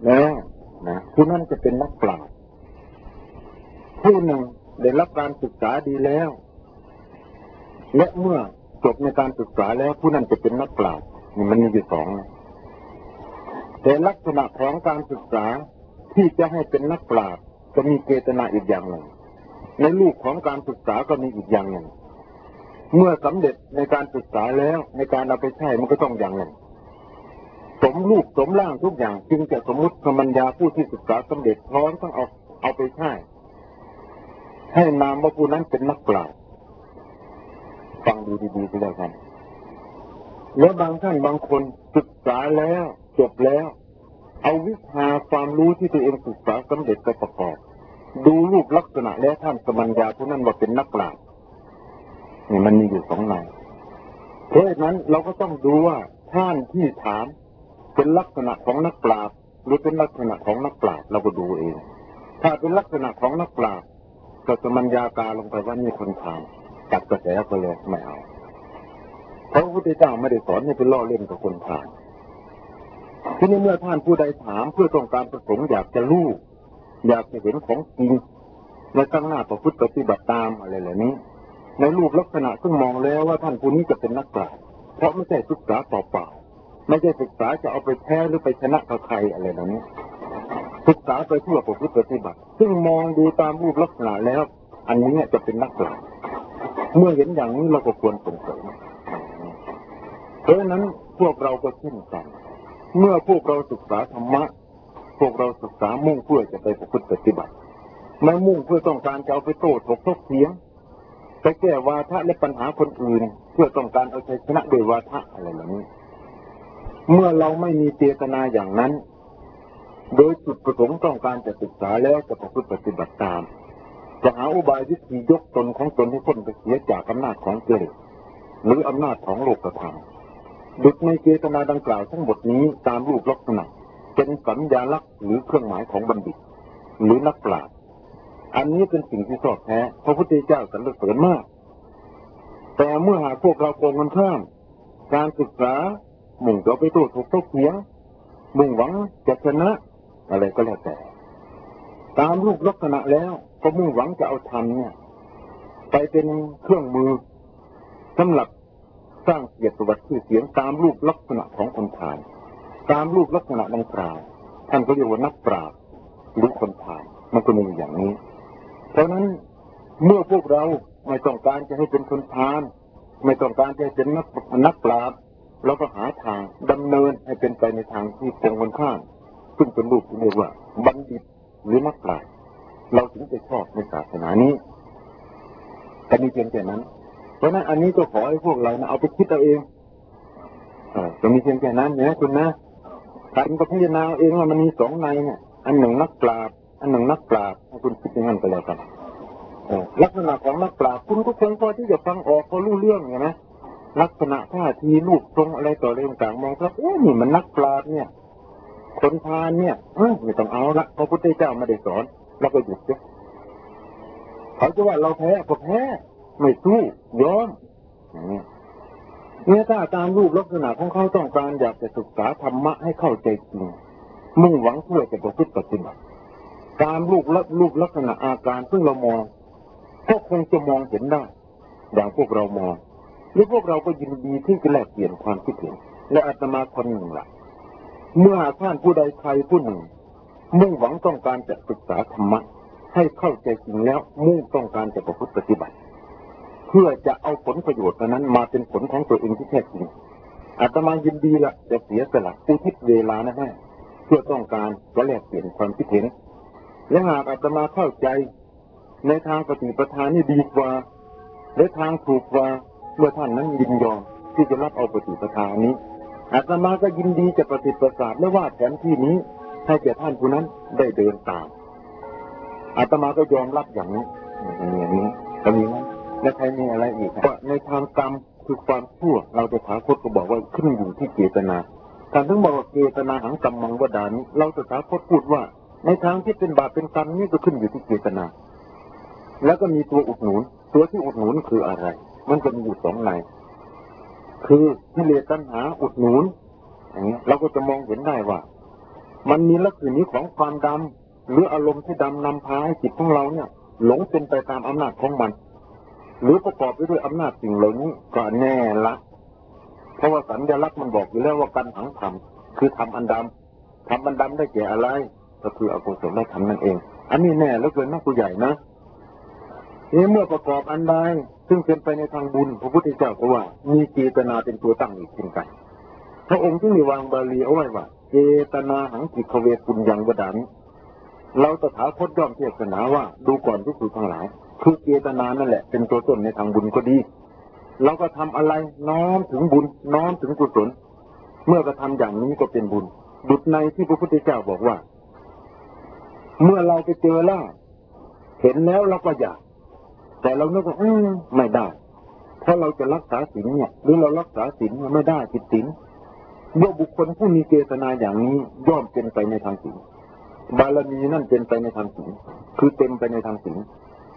แล้วนะผู้นั้นจะเป็นนักปราชญ์ผู้หนึ่งได้รับการศึกษาดีแล้วและเมื่อจบในการศึกษาแล้วผู้นั้นจะเป็นนักปราชญ์นี่มันมีอยู่สองนะแต่ลักษณะของการศึกษาที่จะให้เป็นนักปราชญ์จะมีเจตนาอีกอย่างหนึ่งในรูปของการศึกษาก็มีอีกอย่างหนึ่งเมื่อสำเร็จในการศึกษาแล้วในการเอาไปใช้มันก็ต้องอย่างหนึ่งสมรูปสมร่างทุกอย่างจึงจะสมมุติปัญญาผู้ที่ศึกษาสำเร็จพร้อมต้องเอาไปใช้ให้นามว่าผู้นั้นเป็นนักปราชญ์ฟังดูดีๆก็แล้วกันแล้วบางท่านบางคนศึกษาแล้วจบแล้วเอาวิชาความรู้ที่ตัวเองศึกษาสำเร็จไปประกอบดูรูปลักษณะแล้วท่านสมัญญาผู้นั้นว่าเป็นนักปราชญ์นี่มันมีอยู่สองในเพราะฉะนั้นเราก็ต้องดูว่าท่านที่ถามเป็นลักษณะของนักปราชญ์หรือเป็นลักษณะของนักปราชญ์เราก็ดูเองถ้าเป็นลักษณะของนักปราชญ์ก็สมัญญาตาลงไปว่านี่คนถามตัดกระแสไปเลยไม่เอาเพราะพระพุทธเจ้าไม่ได้สอนให้เป็นล่อเล่นกับคนถามทีนี้เมื่อท่านผู้ใดถามเพื่อต้องการประสงค์อยากจะรู้อยากจะเห็นของจริงในข้างหน้าประพฤติปฏิบัติตามอะไรเหล่านี้ในรูปลักษณะซึ่งมองแล้วว่าท่านผู้นี้จะเป็นนักปราชญ์เพราะไม่ใช่ศึกษาเปล่าๆไม่ใช่ศึกษาจะเอาไปแพ้หรือไปชนะกับใครอะไรเหล่านี้ศึกษาไปเพื่อประพฤติปฏิบัติซึ่งมองดูตามรูปลักษณะแล้วอันนี้จะเป็นนักปราชญ์เมื่อเห็นอย่างนี้เราก็ควรส่งเสริมเพราะฉะนั้นพวกเราก็เช่นกันเมื่อพวกเราศึกษาธรรมะพวกเราศึกษามุ่งเพื่อจะไปประพฤติปฏิบัติไม่มุ่งเพื่อต้องการจะเอาไปโต้ถกถกเถียงไปแก้วาทะและปัญหาคนอื่นเพื่อต้องการเอาชัยชนะโดยวาทะอะไรเหล่านี้เมื่อเราไม่มีเจตนาอย่างนั้นโดยจุดประสงค์ต้องการจะศึกษาแล้วจะประพฤติปฏิบัติตามจะหาอุบายวิธียกตนของตนให้พ้นไปเสียจากอำนาจของกิเลสหรืออำนาจของโลกธรรมดุจในเจตนาดังกล่าวทั้งหมดนี้ตามรูปลักษณะเป็นสัญญาลักษณ์หรือเครื่องหมายของบัณฑิตหรือนักปราชญ์อันนี้เป็นสิ่งที่ชอบแท้พระพุทธเจ้าสรรเสริญมากแต่เมื่อหากพวกเราโกงกันข้ามการศึกษามุ่งจะไปโต้ถกเถียงมุ่งหวังจะชนะอะไรก็แล้วแต่ตามรูปลักษณะแล้วก็มุ่งหวังจะเอาธรรมเนี่ยไปเป็นเครื่องมือสำหรับสร้างเกียรติประวัติชื่อเสียงตามรูปลักษณะของคนผ่านตามรูปลักษณะดังกล่าวท่านก็เรียกว่านักปราชญ์หรือคนผ่านมันก็มีอย่างนี้เพราะนั้นเมื่อพวกเราไม่ต้องการจะให้เป็นคนผ่านไม่ต้องการจะให้เป็นนักปราชญ์เราก็หาทางดำเนินให้เป็นไปในทางที่ตรงกันข้ามซึ่งเป็นรูปที่เรียกว่าบัณฑิตหรือนักปราชญ์เราถึงจะชอบในศาสนานี้แต่มีเพียงแค่นั้นเพราะนั้นอันนี้ก็ขอให้พวกเราเอาไปคิดเอาเองจะมีเพียงแค่นั้นนะคุณนะการก็พิจารณาเองว่ามันมีสองในเนี่ยอันหนึ่งนักปราชญ์อันหนึ่งนักปราชญ์ให้คุณคิดอย่างนั้นก็แล้วกันลักษณะของนักปราชญ์คุณก็คงพอที่จะฟังออกพอรู้เรื่องไงนะลักษณะท่าทีรูปทรงอะไรต่ออะไรต่างๆมองครับนี่มันนักปราชญ์เนี่ยคนพาลเนี่ยไม่ต้องเอาละพระพุทธเจ้าไม่ได้สอนแล้วก็หยุดเสียเขาจะว่าเราแพ้ก็แพ้ไม่สู้ยอมเนี่ยถ้าตามรูปลักษณะของเขาต้องการอยากจะศึกษาธรรมะให้เข้าใจจริงมุ่งหวังเพื่อจะประพฤติปฏิบัติตามรูปลักษณะอาการซึ่งเรามองก็คงจะมองเห็นได้อย่างพวกเรามองหรือพวกเราก็ยินดีที่จะแลกเปลี่ยนความคิดเห็นและอาตมาคนหนึ่งล่ะเมื่อท่านผู้ใดใครผู้หนึ่งมุ่งหวังต้องการจะศึกษาธรรมะให้เข้าใจจริงแล้วมุ่งต้องการจะประพฤติปฏิบัติเพื่อจะเอาผลประโยชน์นั้นมาเป็นผลของตัวเองที่แท้จริงอาตมายินดีละจะเสียสละอุทิศเวลานะฮะเพื่อต้องการจะแลกเปลี่ยนความคิดเห็นและหากอาตมาเข้าใจในทางปฏิปทานี่ดีกว่าและทางถูกกว่าเมื่อท่านนั้นยินยอมที่จะรับเอาปฏิปทานี้อาตมาก็ยินดีจะปฏิบัติและว่าแผนที่นี้ให้แก่ท่านผู้นั้นได้เดินตามอาตมาก็ยอมรับอย่างนี้ก็มีนั้นและใครมีอะไรอีกว่าในทางกรรมคือความชั่วเราจะถาคตก็บอกว่าขึ้นอยู่ที่เจตนาการถึงบอกว่าเจตนาหังกรรมังวดานิเราจะถาคตพูดว่าในทางที่เป็นบาปเป็นกรรมนี่ก็ขึ้นอยู่ที่เจตนาแล้วก็มีตัวอุดหนุนตัวที่อุดหนุนคืออะไรมันจะมีอยู่สองในคือกิเลสตัณหาอุดหนุนอย่างนี้เราก็จะมองเห็นได้ว่ามันมีลักษณะของความดำหรืออารมณ์ที่ดำนำพาให้จิตของเราเนี่ยหลงเป็นไปตามอำนาจของมันหรือประกอบไปด้วยอำนาจสิ่งเหล่านี้ก็แน่ละเพราะว่าสัญลักษณ์มันบอกอยู่แล้วว่าการหังธรรมคือทำอันดำทำอันดำได้แก่อะไรก็คืออกุศลธรรมนั่นเองอันนี้แน่แล้วเกินนักผู้ใหญ่นะนี่เมื่อประกอบอันใดซึ่งเป็นไปในทางบุญพระพุทธเจ้าก็ว่ามีเจตนาเป็นตัวตั้งอีกเช่นกันพระองค์ที่มีวางบาลีเอาไว้ว่าเจตนาหังจิตเวปุญญังวดามิเราตถาคตย่อมเทศนาว่าดูก่อนภิกษุทั้งหลายคือเจตนานั่นแหละเป็นตัวต้นในทางบุญก็ดีเราก็ทำอะไรน้อมถึงบุญน้อมถึงกุศลเมื่อกระทำอย่างนี้ก็เป็นบุญดุจในที่พระพุทธเจ้าบอกว่าเมื่อเราไปเจอแล้วเห็นแล้วเราก็อยากแต่เรานึกว่าไม่ได้เพราะเราจะรักษาศีลเนี่ยหรือเรารักษาศีลไม่ได้ผิดศีลเมื่อบุคคลผู้มีเจตนาอย่างนี้ย่อมเป็นไปในทางศีลบารมีนั่นเป็นไปในทางศีลคือเต็มไปในทางศีล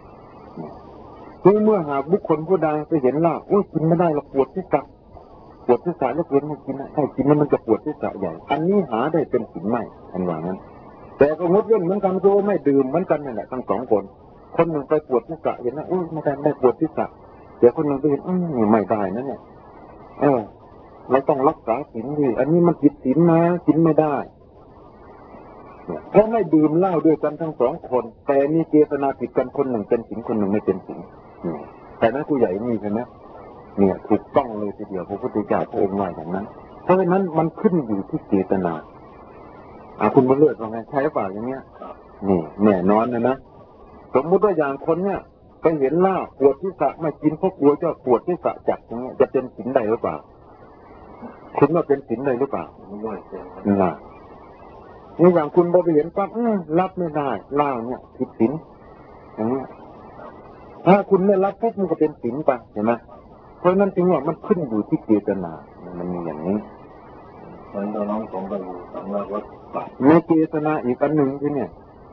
เมื่อหากบุคคลผู้ใดไปเห็นว่ากินไม่ได้เราปวดที่ศีรษะแล้วเกินไม่กินถ้ากินแล้วมันจะปวดที่ศีรษะใหญ่อันนี้หาได้เป็นศีลไม่อันว่านั้นแต่ก็งดเว้นเหมือนกันก็ไม่ดื่มเหมือนกันนั่นแหละทั้งสองคนคนหนึ่งไปปวดที่ศีรษะเห็นนะไม่ได้ปวดที่ศีรษะเดี๋ยวคนหนึ่งไปเห็นไม่ได้นั่นเนี่ยเราต้องรักษาศีลดีอันนี้มันผิดศีลนะกินไม่ได้เพราะไม่ดื่มเหล้าด้วยกันทั้งสองคนแต่มีเจตนาผิดกันคนหนึ่งเป็นศีลคนหนึ่งไม่เป็นศีลแต่นั้นผู้ใหญ่นี่ใช่ไหมเนี่ยถูกต้องเลยทีเดียวพระพุทธเจ้าพระองค์ว่าอย่างนั้นเพราะฉะนั้นมันขึ้นอยู่ที่เจตนาคุณบุญเลิศว่าไงใช่หรือเปล่าอย่างเงี้ยนี่แน่นอนนะสมมุติว่าอย่างคนเนี่ยไปเห็นเหล้าปวดที่ศีรษะไม่กินเพราะกลัวจะปวดที่ศีรษะจัดอย่างเงี้ยจะเป็นศีลใดหรือเปล่าคุณว่าเป็นศีลใดหรือเปล่าน่ะนี่อย่างคุณไปเห็นปั๊บรับไม่ได้เหล้าเนี่ยผิดศีลอย่างเงี้ยถ้าคุณไม่รับปุ๊บมันก็เป็นศีลไปเห็นไหมเพราะนั้นจริงว่ามันขึ้นอยู่ที่เจตนามันมีอย่างนี้มันต้องน้องของกันสำหรับว่าในเจตนาอีกอันหนึ่งที่เนี่ย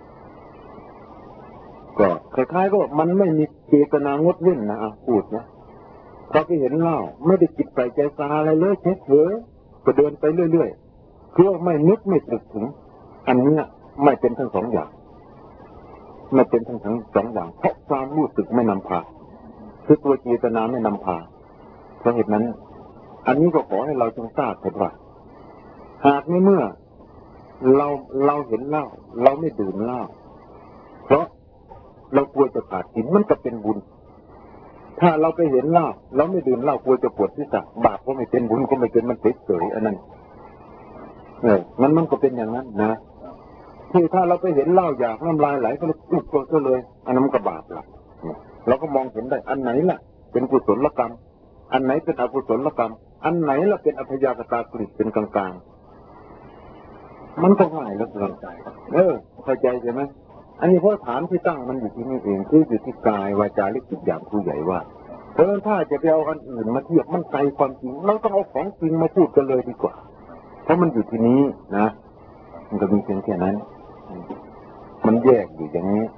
ก็คล้ายๆก็มันไม่มีเจตนางดเว้นนะพูดนะพอไปเห็นเหล้าไม่ได้จิตใส่ใจซาอะไรเลยเฉยๆก็เดินไปเรื่อยๆเพื่อไม่นึกไม่ตรึกถึงอันนี้ไม่เป็นทั้งสองอย่างไม่เป็นทั้งสองอย่างเพราะความรู้สึกไม่นำพาคือตัวเจตนาไม่นำพาเพราะเหตุนั้นอันนี้ก็ขอให้เราจงทราบเถิดว่าหากในเมื่อเราเห็นเหล้าเราไม่ดื่มเหล้าเพราะเรากลัวจะขาดศีลมันก็เป็นบุญถ้าเราไปเห็นเหล้าเราไม่ดื่มเหล้ากลัวจะปวดศีรษะบาปก็ไม่เป็นบุญก็ไม่เป็นมันเฉยๆอันนั้นมันก็เป็นอย่างนั้นนะที่ถ้าเราไปเห็นเหล้าอยากน้ำลายไหลก็เลยตุกก็เลยอันนั้นก็บาปละเราก็มองเห็นได้อันไหนล่ะเป็นกุศลกรรมอันไหนเป็นอกุศลกรรมอันไหนล่ะเป็นอัพยากตากฤิเป็นกลางๆมันก็ง่ายแล้วเข้าใจเข้าใจใช่ไหมอันนี้เพราะฐานที่ตั้งมันอยู่ที่นี่เองคืออยู่ที่กายวาจาและจิตอย่างผู้ใหญ่ว่าเพราะฉะนั้นถ้าจะไปเอาอันอื่นมาเทียบมันไกลความจริงเราต้องเอาของจริงมาพูดกันเลยดีกว่าเพราะมันอยู่ที่นี้นะมันก็มีเพียงแค่นั้นมันแยกอยู่อย่างนี้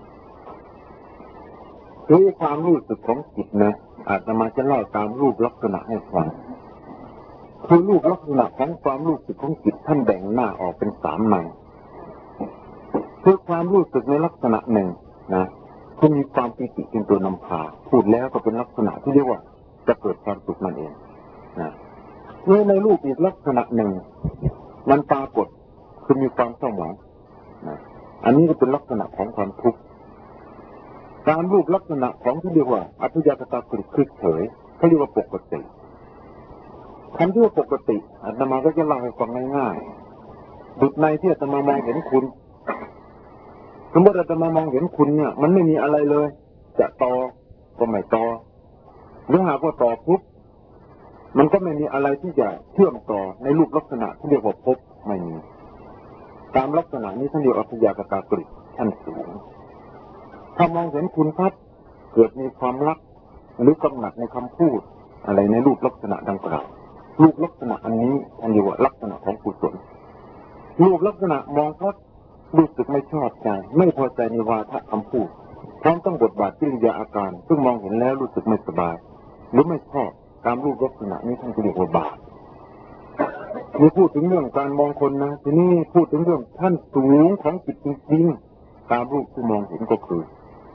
คือความรู้สึกของจิตนะอาตมาจะเล่าตามรูปลักษณะให้ฟังคือรูปลักษณะของความรู้สึกของจิตท่านแบ่งหน้าออกเป็น3ในคือความรู้สึกในลักษณะหนึ่งนะที่มีความปิติเป็นตัวนำพาพูดแล้วก็เป็นลักษณะที่เรียกว่าจะเกิดความสุขนั่นเองนะในรูปอีกลักษณะหนึ่งมันปรากฏคือมีความเศร้าหมองนะอันนี้ก็เป็นลักษณะของความทุกข์ตามรูปลักษณะของที่เรียกว่าอัพยากตากฤิคือเฉยเขาเรียกว่าปกติคำที่ว่าปกติอาตมาก็จะเล่าให้ฟังง่ายๆดุจในที่อาตมามองเห็นคุณสมมติอาตมามองเห็นคุณเนี่ยมันไม่มีอะไรเลยจะต่อก็ไม่ต่อหรือหากว่าต่อปุ๊บมันก็ไม่มีอะไรที่จะเชื่อมต่อในรูปลักษณะที่เรียกว่าภพไม่มีตามลักษณะนี้ท่านเรียกอัพยากตากฤิขั้นสูงถ้ามองเห็นคุณพัดเกิดมีความรักหรือกำหนัดในคำพูดอะไรในรูปลักษณะดังกล่าวรูปลักษณะอันนี้ท่านเรียกว่าลักษณะของกุศลรูปลักษณะมองพัดรู้สึกไม่ชอบใจไม่พอใจในวาทะคำพูดพร้อมต้องบทบาทกิริยาอาการซึ่งมองเห็นแล้วรู้สึกไม่สบายหรือไม่ชอบตามรูปลักษณะนี้ท่านเรียกว่าบาปนี่พูดถึงเรื่องการมองคนนะทีนี้พูดถึงเรื่องท่านสูงของจิตจริงๆตามรูปที่มองเห็นก็คือ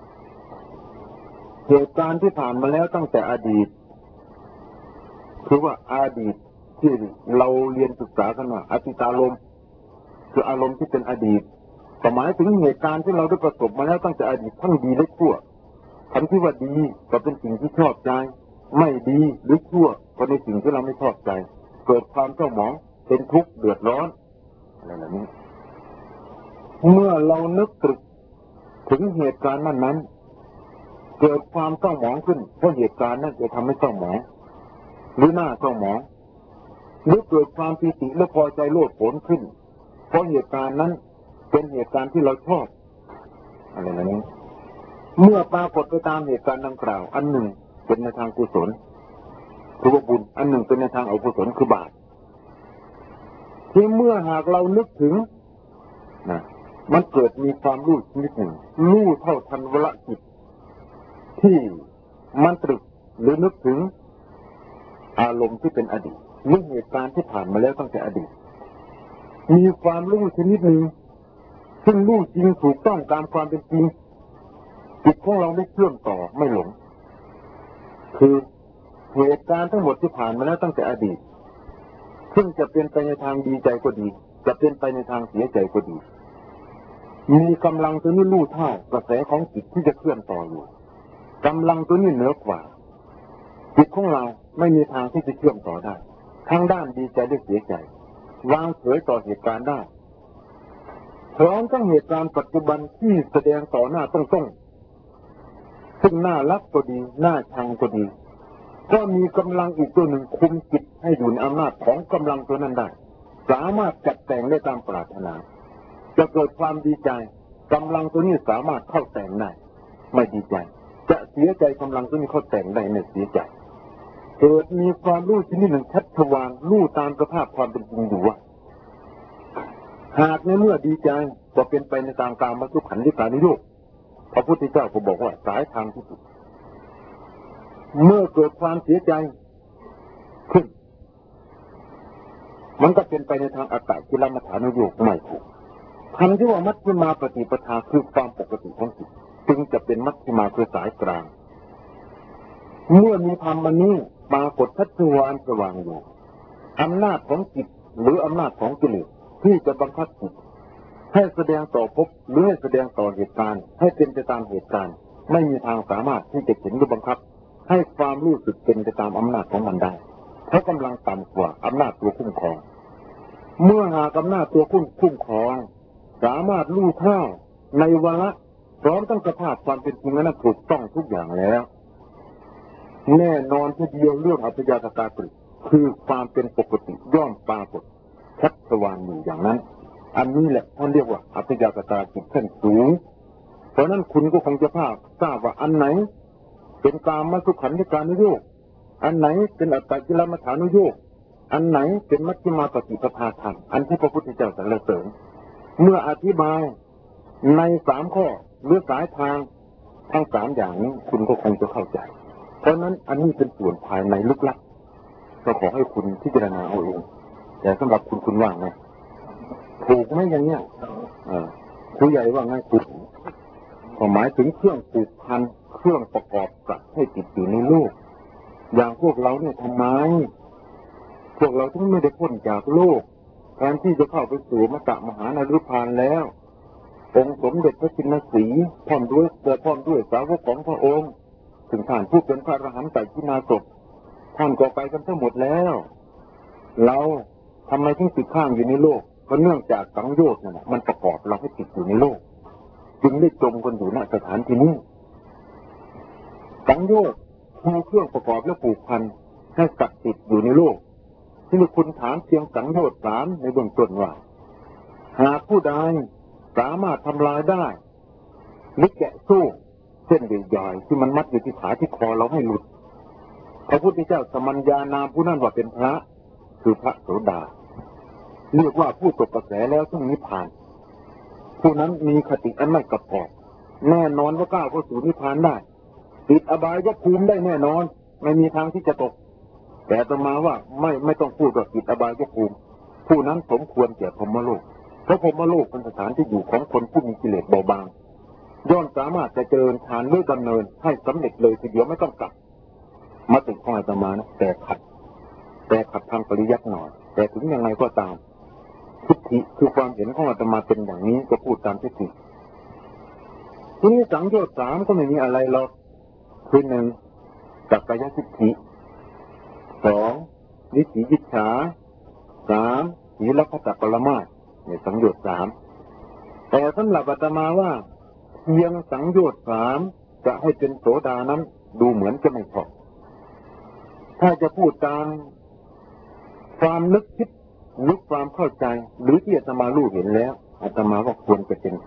เหตุการณ์ที่ผ่านมาแล้วตั้งแต่อดีตคือว่าอดีตที่เราเรียนศึกษากันว่าอติตารมณ์คืออารมณ์ที่เป็นอดีตหมายถึงเหตุการณ์ที่เราได้ประสบมาแล้วตั้งแต่อดีตทั้งดีและชั่วคำที่ว่าดีก็เป็นสิ่งที่ชอบใจไม่ดีหรือชั่วก็ในสิ่งที่เราไม่ชอบใจเกิดความเศร้าหมองเป็นทุกข์เดือดร้อนอะไรแบบนี้เมื่อเรานึกตรึกถึงเหตุการณ์นั้นเกิดความเศร้าหมองขึ้นเพราะเหตุการณ์นั้นจะทำให้เศร้าหมองหรือหน้าเศร้าหมองหรือเกิดความปีติและพอใจโลดโผนขึ้นเพราะเหตุการณ์นั้นเป็นเหตุการณ์ที่เราชอบอะไรแบบนี้เมื่อปรากฏไปตามเหตุการณ์ดังกล่าวอันหนึ่งเป็นในทางกุศลคือว่าบุญอันหนึ่งเป็นในทางอกุศลคือบาปที่เมื่อหากเรานึกถึงนะมันเกิดมีความรู้ชนิดหนึ่งรู้เท่าทันวละจิตที่มันตรึกหรือนึกถึงอารมณ์ที่เป็นอดีตหรือเหตุการณ์ที่ผ่านมาแล้วตั้งแต่อดีตมีความรู้ชนิดหนึ่งซึ่งรู้จริงถูกต้องตามความเป็นจริงจิตของเราไม่เชื่อมต่อไม่หลงคือเหตุการณ์ทั้งหมดที่ผ่านมาแล้วตั้งแต่อดีตซึ่งจะเป็นไปในทางดีใจก็ดีจะเป็นไปในทางเสียใจก็ดีมีกำลังตัวนี้รู้เท่ากระแสของจิตที่จะเคลื่อนต่ออยู่กำลังตัวนี้เหนือกว่าจิตของเราไม่มีทางที่จะเชื่อมต่อได้ทั้งด้านดีใจและเสียใจวางเฉยต่อเหตุการณ์ได้พร้อมทั้งเหตุการณ์ปัจจุบันที่แสดงต่อหน้าต้องซึ่งน่ารักก็ดีน่าชังก็ดีก็มีกำลังอีกตัวหนึ่งคุมจิตให้อยู่ในอำนาจของกำลังตัวนั้นได้สามารถจัดแต่งได้ตามปรารถนาจะเกิดความดีใจกำลังตัวนี้สามารถเข้าแต่งได้ไม่ดีใจจะเสียใจกำลังตัวนี้เข้าแต่งได้ไม่เสียใจเกิดมีความรู้ชนิดหนึ่งชัดทวารรู้ตามสภาพความเป็นจริงอยู่ว่าหากในเมื่อดีใจก็เป็นไปในตามกามสุขันธิกานิโยคพระพุทธเจ้าก็บอกว่าสายทางที่สุดเมื่อเกิดความเสียใจขึ้นมันก็เป็นไปในทางอัตตกิลมัฏฐานุโยคไม่ถูกคำที่ว่ามัชฌิมาปฏิปทาคือความปกติของจิตจึงจะเป็นมัชฌิมาคือสายกลางเมื่อมีธรรมอันนี้ปรากฏชัดทวารสว่างอยู่อำนาจของจิตหรืออำนาจของกิเลสที่จะบังคับจิตให้แสดงต่อภพหรือให้แสดงต่อเหตุการณ์ให้เป็นไปตามเหตุการณ์ไม่มีทางสามารถที่จะเห็นหรือบังคับให้ความรู้สึกเป็นไปตามอำนาจของมันได้เพราะกำลังต่ำกว่าอำนาจตัวคุ้มครองเมื่อหากอำนาจตัวคุ้มครองสามารถรู้เท่าในวาระพร้อมทั้งสภาพความเป็นจริงนั้นถูกต้องทุกอย่างแล้วแน่นอนทีเดียวเรื่องอัพยากตาตรึกคือความเป็นปกติย่อมปรากฏชัดสว่างอยู่อย่างนั้นอันนี้แหละท่านเรียกว่าอัพยากตาจิตขั้นสูงเพราะนั้นคุณก็คงจะทราบว่าอันไหนเป็นกามสุขันธิกานุโยคอันไหนเป็นอัตตกิลมัฏฐานุโยคอันไหนเป็นมัชฌิมาปฏิปทาธรรมอันที่พระพุทธเจ้าสรรเสริญเมื่ออธิบายใน3 ข้อหรือสายทางทั้ง3อย่างนี้คุณก็คงจะเข้าใจเพราะนั้นอันนี้เป็นส่วนภายในลึกลับก็ขอให้คุณพิจารณาเอาเองแต่สำหรับคุณว่าไงถูกไหมอย่างเนี้ยครูใหญ่ว่าไงถูกก็หมายถึงเครื่องผูกพันเครื่องประกอบกับให้ติดอยู่ในโลกอย่างพวกเราเนี่ยทำไมพวกเราถึงไม่ได้พ้นจากโลกแทนที่จะเข้าไปสู่มตะมหานฤพานแล้วองค์สมเด็จพระจินสีพร้อมด้วยสาวกของพระองค์ถึงท่านผู้เป็นพระอรหันต์ไตรชินาศพท่านก็ไปกันทั้งหมดแล้วเราทำไมถึงติดข้างอยู่ในโลกก็เนื่องจากสังโยชน์นั่นแหละมันประกอบเราให้ติดอยู่ในโลกจึงได้จมกันอยู่ณสถานที่นี้สังโยชน์คือเครื่องประกอบและผูกพันให้ตัดติดอยู่ในโลกที่มีคุณถามเพียงสังโยชน์3ในเบื้องต้นว่าหากผู้ใดสามารถทำลายได้หรือแกะสู้เส้นใหญ่ๆที่มันมัดอยู่ที่ขาที่คอเราให้หลุดพระพุทธเจ้าสมัญญานามผู้นั้นว่าเป็นพระคือพระโสดาเรียกว่าผู้ตกกระแสแล้วซึ่งนิพพานผู้นั้นมีคติอันไม่กระปอกแน่นอนว่าก้าวเข้าสู่นิพพานได้ติดอบายภูมิได้แน่นอนไม่มีทางที่จะตกแต่ต่อมาว่าไม่ต้องพูดว่าติดอบายภูมิผู้นั้นสมควรแก่พรหมโลกเพราะพรหมโลกเป็นสถานที่อยู่ของคนผู้มีกิเลสเบาบางย่อมสามารถจะเจริญฌานหรือดำเนินให้สำเร็จเลยทีเดียวไม่ต้องกลับมาถึงข้ออาตมานะแต่ขัดทางปริยัติหน่อยแต่ถึงยังไงก็ตามทิฏฐิคือความเห็นของอาตมาเป็นอย่างนี้ก็พูดตามทิฏฐิทีนี้สังโยชน์3ก็ไม่มีอะไรหรอกคือ1สักกายทิฏฐิ2วิจิกิจฉา3ศีลพัตตปรมาสเนี่ยสังโยชน์3แต่สำหรับอาตมาว่าเพียงสังโยชน์3จะให้เป็นโสดานั้นดูเหมือนจะไม่พอถ้าจะพูดตามความนึกคิดนึกความเข้าใจหรือที่อาตมารู้เห็นแล้วอาตมาว่าควรจะเป็น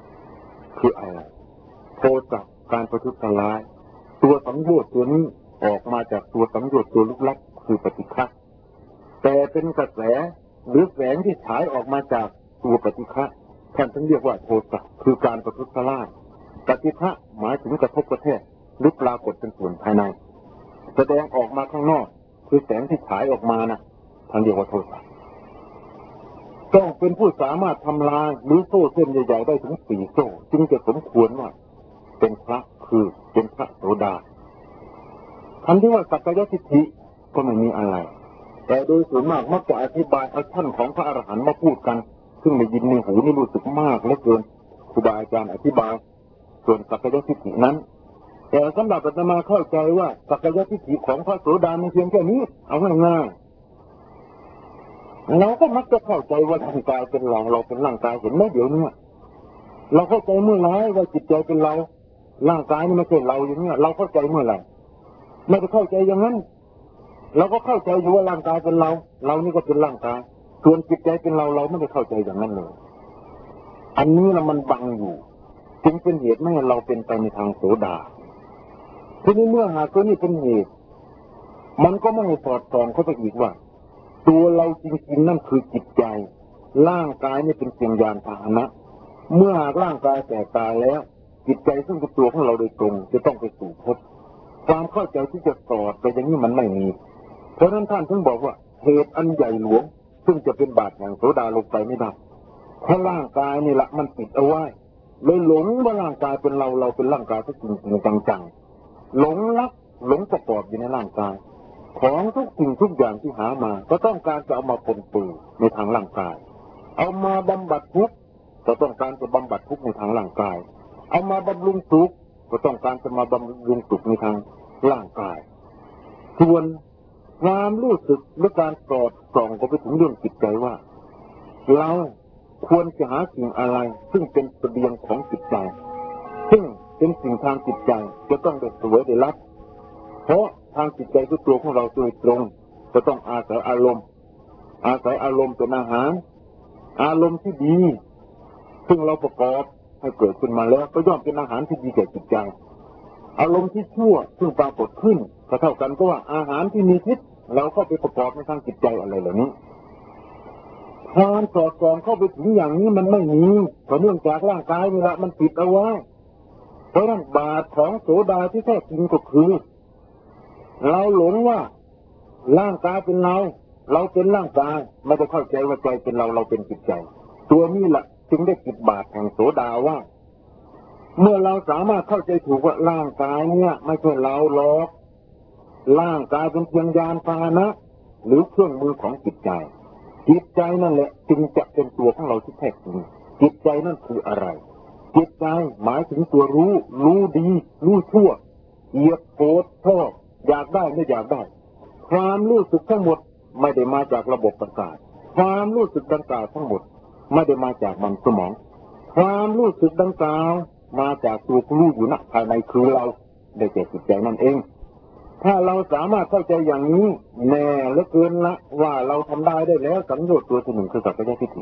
4คืออะไรโทสะการประทุษร้ายตัวสังโยชน์ตัวนี้ออกมาจากตัวสังโยชน์ตัวลึกลับคือปฏิฆะแต่เป็นกระแสหรือแสงที่ฉายออกมาจากตัวปฏิฆะท่านถึงเรียกว่าโทสะคือการประทุษร้ายปฏิฆะหมายถึงกระทบกระแทกหรือปรากฏเป็นส่วนภายในแสดงออกมาข้างนอกคือแสงที่ฉายออกมานะท่านเรียกว่าโทสะต้องเป็นผู้สามารถทำลายหรือโซ่เส้นใหญ่ๆได้ถึง4โซ่จึงจะสมควรว่าเป็นพระคือเป็นพระโสดาคำที่ว่าสักกายทิฏฐิก็ไม่มีอะไรแต่โดยส่วนมากมักจะอธิบายเอาท่านของพระอรหันต์มาพูดกันซึ่งได้ยินในหูนี่รู้สึกมากเหลือเกินครูบาอาจารย์อธิบายส่วนสักกายทิฏฐินั้นแต่สำหรับอาตมาเข้าใจว่าสักกายทิฏฐิของพระโสดามีเพียงแค่นี้เอาง่ายๆเราก็มักจะเข้าใจว่าร่างกายเป็นเราเป็นร่างกายเห็นไหมเดี๋ยวนี้เราเข้าใจเมื่อไหร่ว่าจิตใจเป็นเราร่างกายนี่ไม่ใช่เราอย่างนี้เราเข้าใจเมื่อไหร่ไม่ได้เข้าใจอย่างนั้นเราก็เข้าใจอยู่ว่าร่างกายเป็นเรานี่ก็เป็นร่างกายส่วนจิตใจเป็นเราไม่ได้เข้าใจอย่างนั้นเลยอันนี้มันบังอยู่จึงเป็นเหตุไม่ให้เราเป็นไปในทางโสดาทีนี้เมื่อหากตัวนี้เป็นเหตุมันก็ไม่ให้สอดส่องเข้าไปอีกว่าตัวเราจริงๆนั่นคือจิตใจร่างกายนี่เป็นเพียงยานพาหนะเมื่อร่างกายแตกตายแล้วจิตใจซึ่งเป็นตัวของเราโดยตรงจะต้องไปสู่ภพความเข้าใจที่จะสอดไปอย่างนี้มันไม่มีเพราะฉะนั้นท่านถึงบอกว่าเหตุอันใหญ่หลวงซึ่งจะเป็นบาตแห่งโสดาลงไปไม่ได้เพราะร่างกายนี่แหละมันติดเอาไว้เลยหลงว่าร่างกายเป็นเราเป็นร่างกายที่จริงๆจังๆหลงรักหลงประกอบอยู่ในร่างกายของทุกสิ่งทุกอย่างที่หามาก็ต้องการจะเอามาปนเปื้อนในทางร่างกายเอามาบำบัดทุกข์ก็ต้องการจะบำบัดทุกข์ในทางร่างกายเอามาบำรุงสุขก็ต้องการจะมาบำรุงสุขในทางร่างกายส่วนความรู้สึกและการสอดส่องก็ไปถึงเรื่องจิตใจว่าเราควรจะหาสิ่งอะไรซึ่งเป็นเสบียงของจิตใจซึ่งเป็นสิ่งทางจิตใจจะต้องได้เสวยได้รับเพราะทางจิตใจคือตัวของเราโดยตรงจะต้องอาศัยอารมณ์เป็นอาหารอารมณ์ที่ดีซึ่งเราประกอบให้เกิดขึ้นมาแล้วก็ย่อมเป็นอาหารที่ดีแก่จิตใจอารมณ์ที่ชั่วซึ่งปรากฏขึ้นก็เท่ากันก็ว่าอาหารที่มีพิษเราก็ไปประกอบในทางจิตใจอะไรเหล่านี้การสอดส่องเข้าไปถึงอย่างนี้มันไม่มีเพราะเนื่องจากร่างกายนี่แหละมันติดเอาไว้เพราะนั้นบาตของโสดาที่แท้จริงก็คือเราหลงว่าร่างกายเป็นเราเป็นร่างกายไม่ได้เข้าใจว่าใจเป็นเราเป็นจิตใจตัวนี้แหละจึงได้ติดบาตแห่งโสดาว่าเมื่อเราสามารถเข้าใจถูกว่าร่างกายเนี่ยไม่ใช่เราหรอกร่างกายเป็นเพียงยานพาหนะหรือเครื่องมือของจิตใจจิตใจนั่นแหละจึงจะเป็นตัวของเราที่แท้จริงจิตใจนั่นคืออะไรจิตใจหมายถึงตัวรู้ดีรู้ชั่วเกลียดโกรธชอบอยากได้ไม่อยากได้ความรู้สึกทั้งหมดไม่ได้มาจากระบบประสาทความรู้สึกดังกล่าวทั้งหมดไม่ได้มาจากมันสมองความรู้สึกดังกล่าวมาจากตัวรู้อยู่ณภายในคือเราได้แก่จิตใจนั่นเองถ้าเราสามารถเข้าใจอย่างนี้แน่เหลือเกินละว่าเราทำได้แล้วสังโยชน์ตัวที่ 1คือสักกายทิฏฐิ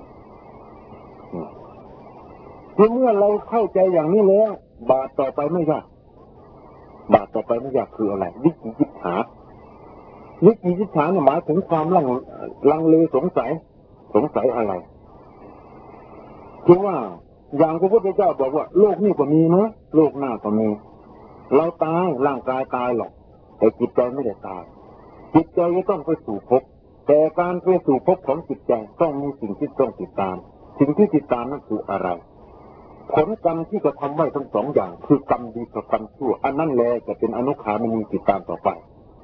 เมื่อเราเข้าใจอย่างนี้แล้วบาตต่อไปไม่ยากคืออะไรวิจิกิจฉาหมายถึงความลังเลสงสัยอะไรคือว่าอย่างพระพุทธเจ้าบอกว่าโลกนี้ก็มีนะโลกหน้าก็มีเราตายร่างกายตายหรอกแต่จิตใจไม่ได้ตายจิตใจก็ต้องไปสู่ภพแต่การไปสู่ภพของจิตใจต้องมีสิ่งที่ต้องติดตามสิ่งที่ติดตามนั่นคืออะไรผลกรรมที่กระทำไว้ทั้งสองอย่างคือกรรมดีกับกรรมชั่วอันนั้นแลจะเป็นอนุขามณีติดตามต่อไป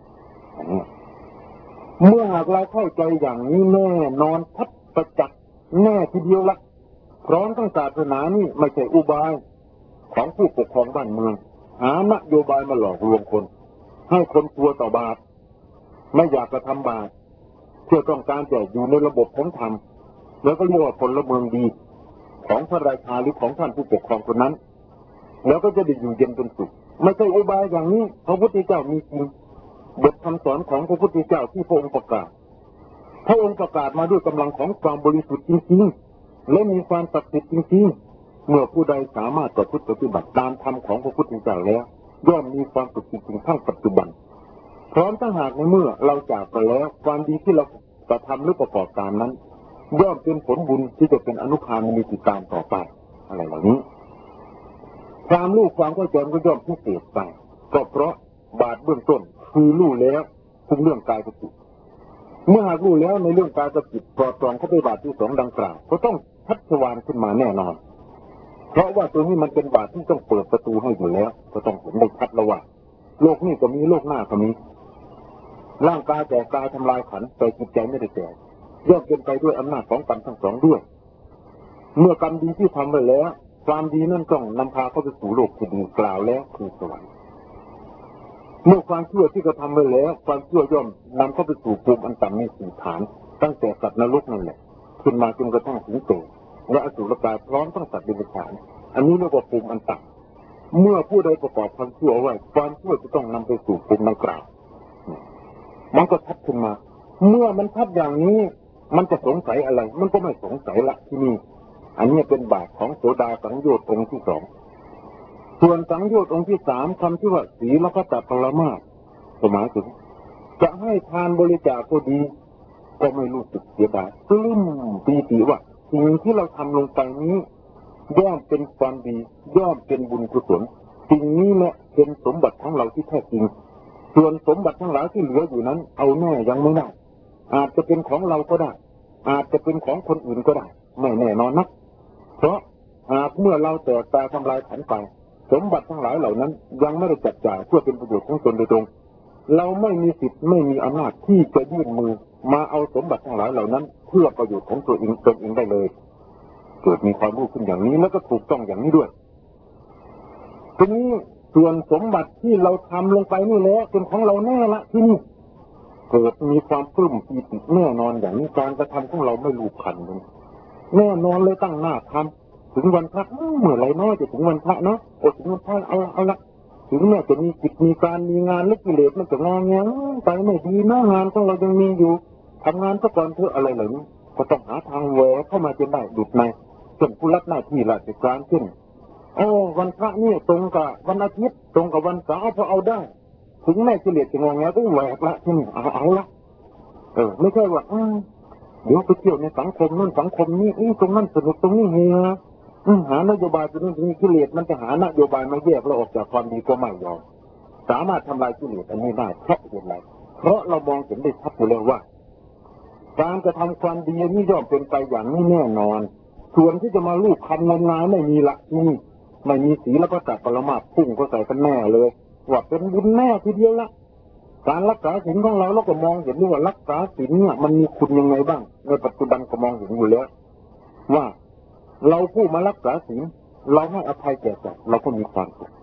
เมื่อหากเราเข้าใจอย่างนี้แน่นอนทัดประจักษ์แน่ทีเดียวละพร้อมทั้งศาสนานี่ไม่ใช่อุบายของผู้ปกครองบ้านเมืองหานโยบายมาหลอกลวงคนให้คนกลัวต่อบาปไม่อยากกระทำบาปเพื่อต้องการจะอยู่ในระบบของธรรมแล้วก็เรียกว่าพลเมืองดีของพระราชาหรือของท่านผู้ปกครองคนนั้นแล้วก็จะได้อยู่เย็นเป็นสุขไม่ใช่อุบายอย่างนี้พระพุทธเจ้ามีจริงบทคำสอนของพระพุทธเจ้าที่พระองค์ประกาศมาด้วยกำลังของความบริสุทธิ์จริงๆและมีความศักดิ์สิทธิ์จริงๆเมื่อผู้ใดสามารถประพฤติปฏิบัติตามธรรมของพระพุทธเจ้าแล้วย่อมมีความสุขจริงๆทั้งปัจจุบันพร้อมทั้งหากในเมื่อเราจากไปแล้วความดีที่เรากระทำหรือประกอบตามนั้นย่อมเป็นผลบุญที่จะเป็นอนุภาพมีติดตามต่อไปอะไรเหล่านี้ความรู้ความเข้าใจก็ย่อมพิเศษไปก็เพราะบาทเบื้องต้นคือรู้แล้วทุกเรื่องกายกับจิตเมื่อหากรู้แล้วในเรื่องกายกับจิตปลอดปลองเข้าไปบาทที่สองดังกล่าวก็ต้องชัชวานขึ้นมาแน่นอนเพราะว่าตัวนี้มันเป็นบาทที่ต้องเปิดประตูให้อยู่แล้วก็ต้องเห็นได้ชัดแล้วว่าโลกนี้ก็มีโลกหน้าก็มีร่างกายแตกกายทำลายขันแต่จิตใจไม่ได้แตกย่อมเป็นไปด้วยอำนาจของกรรมทั้งสองด้วยเมื่อกรรมดีที่ทำไปแล้วความดีนั่นต้องนำพาเข้าไปสู่โลกที่ดีกล่าวแล้วคือสวรรค์เมื่อความชั่วที่กระทำไปแล้วความชั่วย่อมนำเข้าไปสู่ภูมิอันต่ำมีสี่ฐานตั้งแต่สัตว์นรกนั่นแหละขึ้นมาจนกระทั่งถึงเปรตและอสุรกายพร้อมทั้งสัตว์เดรัจฉานอันนี้เรียกว่าภูมิอันต่ำเมื่อผู้ใดประกอบความชั่วไว้ความชั่วจะต้องนำไปสู่ภูมิดังกล่าวมันก็ทัดขึ้นมาเมื่อมันทัดอย่างนี้มันจะสงสัยอะไรมันก็ไม่สงสัยละที่นี่อันนี้เป็นบาทของโสดาสังโยชน์องค์ที่สองส่วนสังโยชน์องค์ที่สามคำที่ว่าศีลพัตตปรมาสหมายถึงจะให้ทานบริจาคก็ดีก็ไม่รู้สึกเสียดายปลื้มปีติว่าสิ่งที่เราทำลงไปนี้ย่อมเป็นความดีย่อมเป็นบุญกุศลสิ่งนี้แหละเป็นสมบัติของเราที่แท้จริงส่วนสมบัติทั้งหลายที่เหลืออยู่นั้นเอาแน่ยังไม่ได้อาจจะเป็นของเราก็ได้อาจจะเป็นของคนอื่นก็ได้ไม่แน่นอนนักเพราะหากเมื่อเราแตกตายทำลายขันไปสมบัติทั้งหลายเหล่านั้นยังไม่ได้จัดจ่ายเพื่อเป็นประโยชน์ของตนโดยตรงเราไม่มีสิทธิ์ไม่มีอำนาจที่จะยื่นมือมาเอาสมบัติทั้งหลายเหล่านั้นเพื่อประโยชน์ของตัวเองได้เลยเกิดมีความรู้ขึ้นอย่างนี้แล้วก็ถูกต้องอย่างนี้ด้วยทีนี้ส่วนสมบัติที่เราทำลงไปนี่แหละเป็นของเราแน่ละที่นี่เกิดมีความปลื้มปีติแน่นอนอย่างนี้การกระทำของเราไม่รู้คันเลยแน่นอนเลยตั้งหน้าทำถึงวันพระเมื่อไรน้อยจะถึงวันพระเนาะถึงวันพระเอาละถึงแม้จะมีกิจมีการมีงานเล็กกิเลสมันจะงอแงไปไม่ดีนะงานของเรายังมีอยู่ทำงานซะก่อนเถอะอะไรเหล่านี้ก็ต้องหาทางแหวกเข้ามาจนได้ดุดในส่วนผู้รับหน้าที่ราชการเช่นวันพระนี่ตรงกับวันอาทิตย์ตรงกับวันเสาร์พอเอาได้ถึงแม้กิเลสจะงอแงก็แหวกละที่นี่เอาละไม่ใช่ว่าเดี๋ยวไปเที่ยวในสังคมนู่นสังคมนี้ตรงนั้นสนุกตรงนี้เฮียหานโยบายตรงนี้กิเลสมันจะหานโยบายมาแยกเราออกจากความดีก็ไม่ยอมสามารถทำลายกิเลสอันนี้ได้เพราะเหตุไรเพราะเรามองเห็นได้ชัดอยู่แล้วว่าการกระทำความดีนี้ย่อมเป็นไปอย่างนี้แน่นอนส่วนที่จะมาลูกคำงมงายไม่มีละนี่ไม่มีศีลพัตตปรมาสพุ่งก็ใส่กันแน่เลยว่าเป็นบุญแน่ทีเดียวละการรักษาศีลของเราเราก็มองเห็นว่ารักษาศีลเนี่ยมันมีคุณยังไงบ้างในปัจจุบันก็มองเห็นอยู่แล้วว่าเราผู้มารักษาศีลเราให้อภัยแก่สัตว์เราก็มีความสุข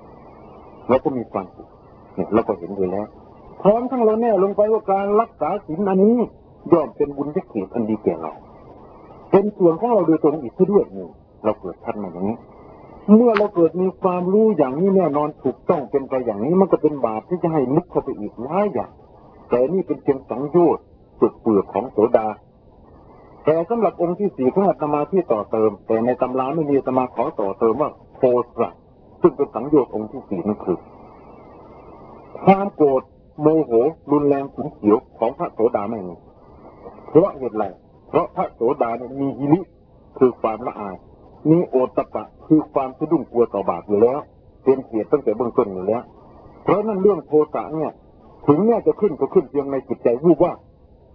เนี่ยเราก็เห็นอยู่แล้วพร้อมทั้งเราแน่ลงไปว่าการรักษาศีลอันนี้ย่อมเป็นบุญที่เกิดอันดีแก่เราเป็นส่วนของเราโดยตรงอีกด้วยนี่เราเกิดทันมาอย่างนี้เมื่อเราเกิดมีความรู้อย่างนี้แน่นอนถูกต้องเป็นไปอย่างนี้มันก็เป็นบาปที่จะให้ลึกเข้าไปอีกหลายอย่างแต่นี่เป็นเพียงสังโยชน์จุดเปลือกของโสดาแต่สำหรับองค์ที่สี่ของอาตมาที่ต่อเติมแต่ในตำราไม่มีอาตมาขอต่อเติมว่าโทสะซึ่งเป็นสังโยชน์องค์ที่สี่นั่นคือความโกรธโมโหรุนแรงขุ่นเขียวของพระโสดาไม่มีเพราะเหตุไรเพราะพระโสดาเนี่ยมีหิริคือความละอายมีโอตตัปปะคือความสะดุ้งกลัวต่อบาปอยู่แล้วเป็นเหตุตั้งแต่เบื้องต้นอยู่แล้วเพราะนั่นเรื่องโทสะเนี่ยถึงแม้จะขึ้นก็ขึ้นเพียงในจิตใจวูบว่า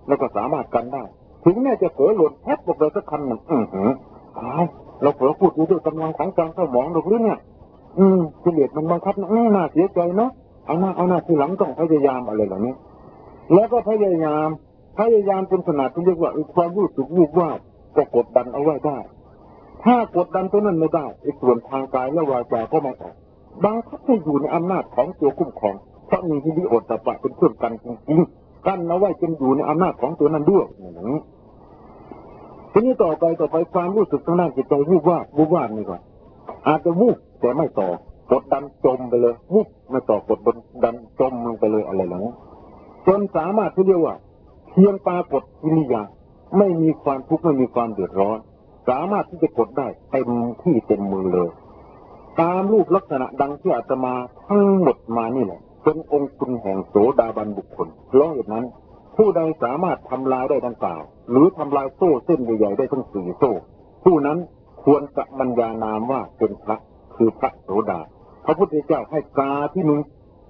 แล้วก็สามารถกันได้ถึงแม้จะเผลอหล่นแทบลงไปสักคำหนึ่งตายเราเผลอพูดด้วยกำลังของการสมองหรือเนี่ยกิเลสมันบังคับน่าเสียใจเนาะเอาหน้าทีหลังต้องพยายามอะไรเหล่านี้แล้วก็พยายามจนขนาดที่เรียกว่าความรู้สึกวูบวาบก็กดดันเอาไว้ได้ถ้ากดดันตัวนั้นไม่ได้ไอ้ส่วนทางกายและวาจาก็ไม่ออกบังคับให้อยู่ในอำนาจของตัวคุ้มครองเพราะมีที่นิโอตตะปะเป็นเครื่องกันจริงๆกั้นเอาไว้จนอยู่ในอำนาจของตัวนั้นด้วยอย่างนี้ทีนี้ต่อไปความรู้สึกทางด้านจิตใจวูบวาบนี่ก่อนอาจจะวูบแต่ไม่ต่อกดดันจมไปเลยวูบไม่ต่อกดดันจมลงไปเลยอะไรหลังจนสามารถที่เรียกว่าเพียงปรากฏกิริยาไม่มีความทุกข์ไม่มีความเดือดร้อนสามารถที่จะกดได้เต็มที่เต็มมือเลยตามรูปลักษณะดังที่อาตมาทั้งหมดมานี่แหละเป็นองค์คุณแห่งโสดาบันบุคคลเพราะเหตุนั้นผู้ใดสามารถทำลายได้ดังกล่าวหรือทำลายโซ่เส้นใหญ่ๆได้ทั้ง4โซ่ผู้นั้นควรจะบรรยานามว่าเป็นพระคือพระโสดาพระพุทธเจ้าให้กาที่หนึ่ง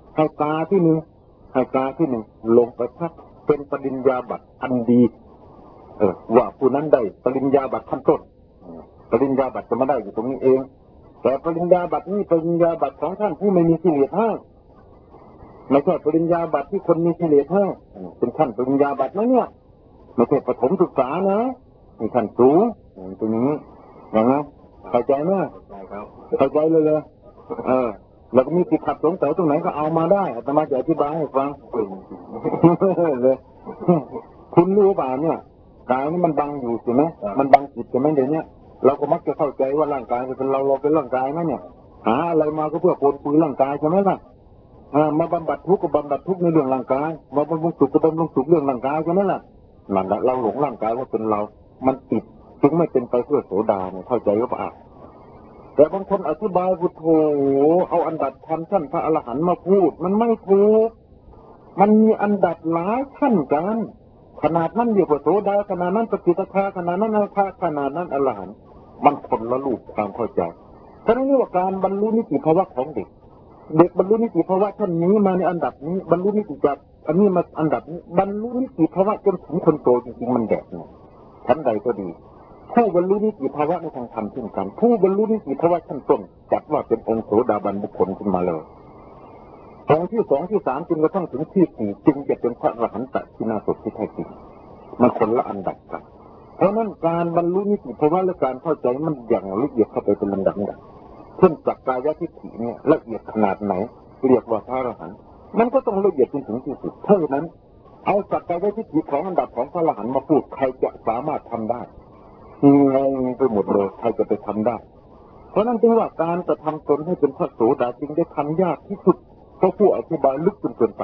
ลงไปพักเป็นปริญญาบัตรอันดีว่าผู้นั้นได้ปริญญาบัตรขั้นต้นปริญญาบัตรจะมาได้อยู่ตรงนี้เองแต่ปริญญาบัตรนี้ปริญญาบัตรของท่านผู้ไม่มีกิเลสห้าไม่ใช่ปริญญาบัตรที่คนมีกิเลสห้าเป็นขั้นปริญญาบัตรนะเนี่ยไม่ใช่ประถมศึกษานะมีขั้นสูงตรงนี้อย่างนั้นเข้าใจไหมเข้าใจเลยแล้วก็มีติดขัดสงสัยตรงไหนก็เอามาได้อาตมาจะอธิบายให้ฟังเลยคุณรู้ป่ะเนี่ยกายนี่มันบังอยู่ใช่ไหมมันบังจิตใช่ไหมเดี๋ยวนี้เราก็มักจะเข้าใจว่าร่างกายเป็นเราเป็นร่างกายไหมเนี่ยหาอะไรมาก็เพื่อโคนคุยร่างกายใช่ไหมล่ะมาบำบัดทุกข์ก็บำบัดทุกข์ในเรื่องร่างกายมาบำรุงสุขก็บำรุงสุขเรื่องร่างกายใช่ไหมล่ะนั่นแหละเราหลงร่างกายว่าเป็นเรามันติดจึงไม่เป็นไปเพื่อโสดาเนี่ยเข้าใจหรือเปล่าแต่บางคนอธิบายพุทโธเอาอันดับธรรมท่านพระอรหันต์มาพูดมันไม่ถูกมันมีอันดับหลายขั้นกันขนาดนั้นอยู่กับโสดาขนาดนั้นปฏิปทาขนาดนั้นนาคาขนาดนั้นอรหันต์มันคนละรูปความเข้าใจเพราะนั้นว่าการบรรลุนิติภาวะของเด็กบรรลุนิติภาวะท่านนี้มาในอันดับนี้บรรลุนิติจากอันนี้มาอันดับนี้บรรลุนิติภาวะจนถึงคนโตจริงๆมันแดกเนี่ยชั้นใดก็ดีผู้บรรลุนิติภาวะในทางธรรมเช่นกันผู้บรรลุนิติภาวะชั้นต้นจัดว่าเป็นองค์โสดาบันบุคคลขึ้นมาเลยองค์ที่2ที่3จนกระทั่งถึงที่4จึงจะเป็นพระอรหันตที่น่าสดที่แท้จริงมันคนละอันดับกันเพราะนั้นการบรรลุนิติภาวะและการเข้าใจมันอย่างละเอียดเข้าไปเป็นลำดับเช่นจักรายทิฏฐิเนี่ยละเอียดขนาดไหนเรียกว่าพระอรหันต์มันก็ต้องละเอียดจนถึงที่สุดเท่านั้นเอาจักรายทิฏฐิของอันดับของพระอรหันต์มาพูดใครจะสามารถทำได้งงไปหมดเลยใครจะไปทำได้เพราะนั้นจึงว่าการจะทำตนให้เป็นพระโสดาจึงได้ทำยากที่สุดเพราะผู้อธิบายลึกจนเกินไป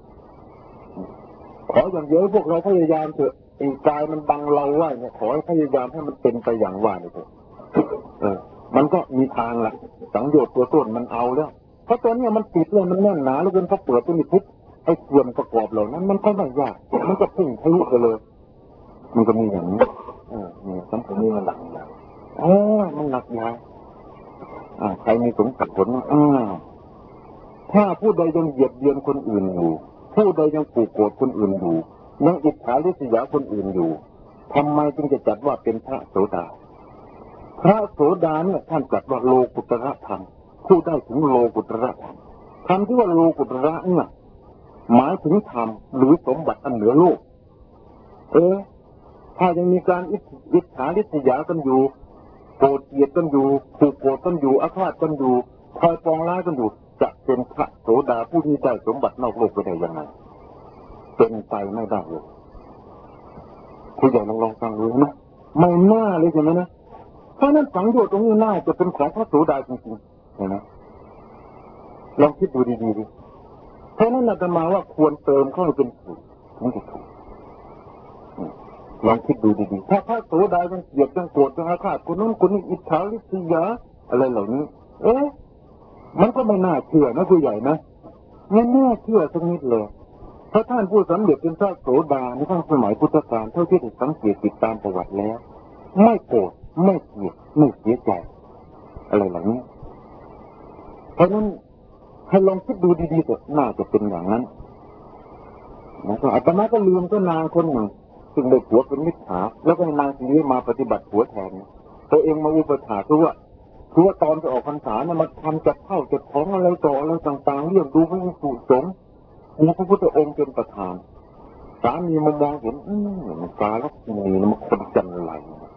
ขออย่างเดียวพวกเราพยายามเถอะไอ้กายมันบังเราไว้เนี่ยขอให้พยายามให้มันเป็นไปอย่างว่านี่เถอะมันก็มีทางละสังโยชน์ตัวต้นมันเอาแล้วเพราะตอนนี้มันติดเลยมันแน่นหนาแล้วจนพอเปิดตัวนี้ปุ๊บไอ้ส่วนประกอบเหล่านั้นมันก็ไม่ยากมันก็พุ่งทะลุไปเลยมันก็มีอย่างนี้นี่สำคัญนี่มันหนักอย่างมันหนักอย่างใครมีสงสัยผลถ้าผู้ใดยังเหยียดเยียนคนอื่นอยู่ผู้ใดยังผูกโกรธคนอื่นอยู่ยังอิจฉาริษยาคนอื่นอยู่ทำไมจึงจะจัดว่าเป็นพระโสดาพระโสดาเนี่ยท่านจัดว่าโลกุตระธรรมผู้ได้ถึงโลกุตระธรรมธรรมที่ว่าโลกุตระเนี่ยหมายถึงธรรมหรือสมบัติอันเหนือโลกถ้ายังมีการอิจฉาริษยากันอยู่โกรธเกลียดกันอยู่ผูกโกรธกันอยู่อาฆาตกันอยู่คอยปองร้ายกันอยู่จะเป็นพระโสดาผู้ที่ได้สมบัตินอกโลกไปได้ยังไงเป็นไปไม่ได้เลยผู้ใหญ่ลองฟังดูนะไม่น่าเลยใช่ไหมนะเพราะนั้นสังโยชน์ตรงนี้น่าจะเป็นของพระโสดาจริงๆเห็นไหมลองคิดดูดีๆดิเพราะนั้นอาตมาว่าควรเติมเข้าไปเป็นสูตรถึงจะถูกลองคิดดูดีๆถ้าพระโสดายังเกลียดยังโกรธยังอาฆาตคนนั้นคนนี้อิจฉาริษยาอะไรเหล่านี้มันก็ไม่น่าเชื่อนะผู้ใหญ่นะไม่น่าเชื่อสักนิดเลยเพราะท่านผู้สำเร็จเป็นพระโสดาในทั้งสมัยพุทธกาลเท่าที่ได้สังเกตติดตามประวัติแล้วไม่โกรธไม่เกลียดไม่เสียใจอะไรเหล่านี้เพราะนั้นให้ลองคิดดูดีๆเถอะน่าจะเป็นอย่างนั้นนะครับอาตมาก็ลืมก็นางคนหนึ่งซึ่งได้ผัวเป็นมิจฉาแล้วก็นางคนนี้มาปฏิบัติผัวแทนตัวเองมาอุปถากคือว่าตอนจะออกพรรษาเนี่ยมาทำจัดข้าวจัดของอะไรต่ออะไรต่างๆเรื่องดูพระสุสงฆ์มีพระพุทธองค์เป็นประธานสามีมามองเห็นมันกาลักษณีมันคนจันไร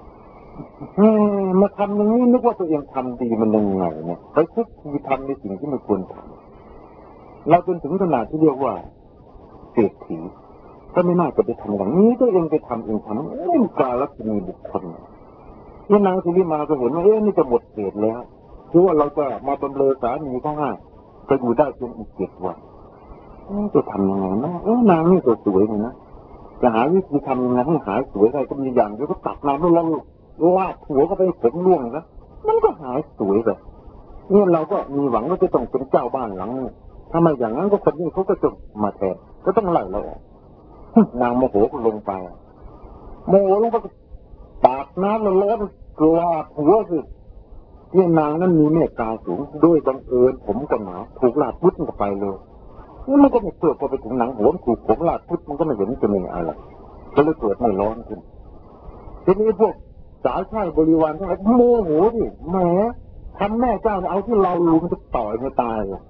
มาทำอย่างนี้นึกว่าตัวเองทำดีมันยังไงเนี่ยไปทุกทีทำในสิ่งที่ไม่ควรทำเราจนถึงขนาดที่เรียกว่าเศรษฐีก็ไม่น่าจะไปทำอย่างนี้ตัวเองไปทำเองทำมันกาลักษณีบุคคลนี่นางสุริมาก็เห็นว่านี่จะหมดเหตุแล้วคือว่าเราจะมาบำเรอสามีเขาให้จะอยู่ได้เพียงอีก7 วันจะทำยังไงนะนางนี่ตัวสวยเลยนะจะหาวิธีทำยังไงให้หายสวยได้ก็มีอย่างเดียวก็ตักน้ำแล้วลาดหัวก็ไปผมร่วงนะมันก็หายสวยแบบนี่เราก็มีหวังว่าจะต้องเป็นเจ้าบ้านหลังนี้ถ้าไม่อย่างนั้นก็คนนี้เขาก็จะมาแทนก็ต้องไล่เราออกนางโมโหก็ลงไปโมโหลงไปปากน้ำแล้วร้อนกลาดหัวสินี่นางนั้นมีเมตตาสูงด้วยบังเอิญผมก็หนาถูกลาดพุทธไปเลยนี่มันก็ไม่เกิดพอไปถึงหนังหัวถูกผมลาดพุทธมันก็ไม่เห็นจะมีอะไรก็เลยเกิดไม่ร้อนขึ้นทีนี้พวกสาวใช้บริวารทั้งหลายโมโหดิแหมทำแม่เจ้าเอาที่เราลุมจะต่อยไม่ตายเลย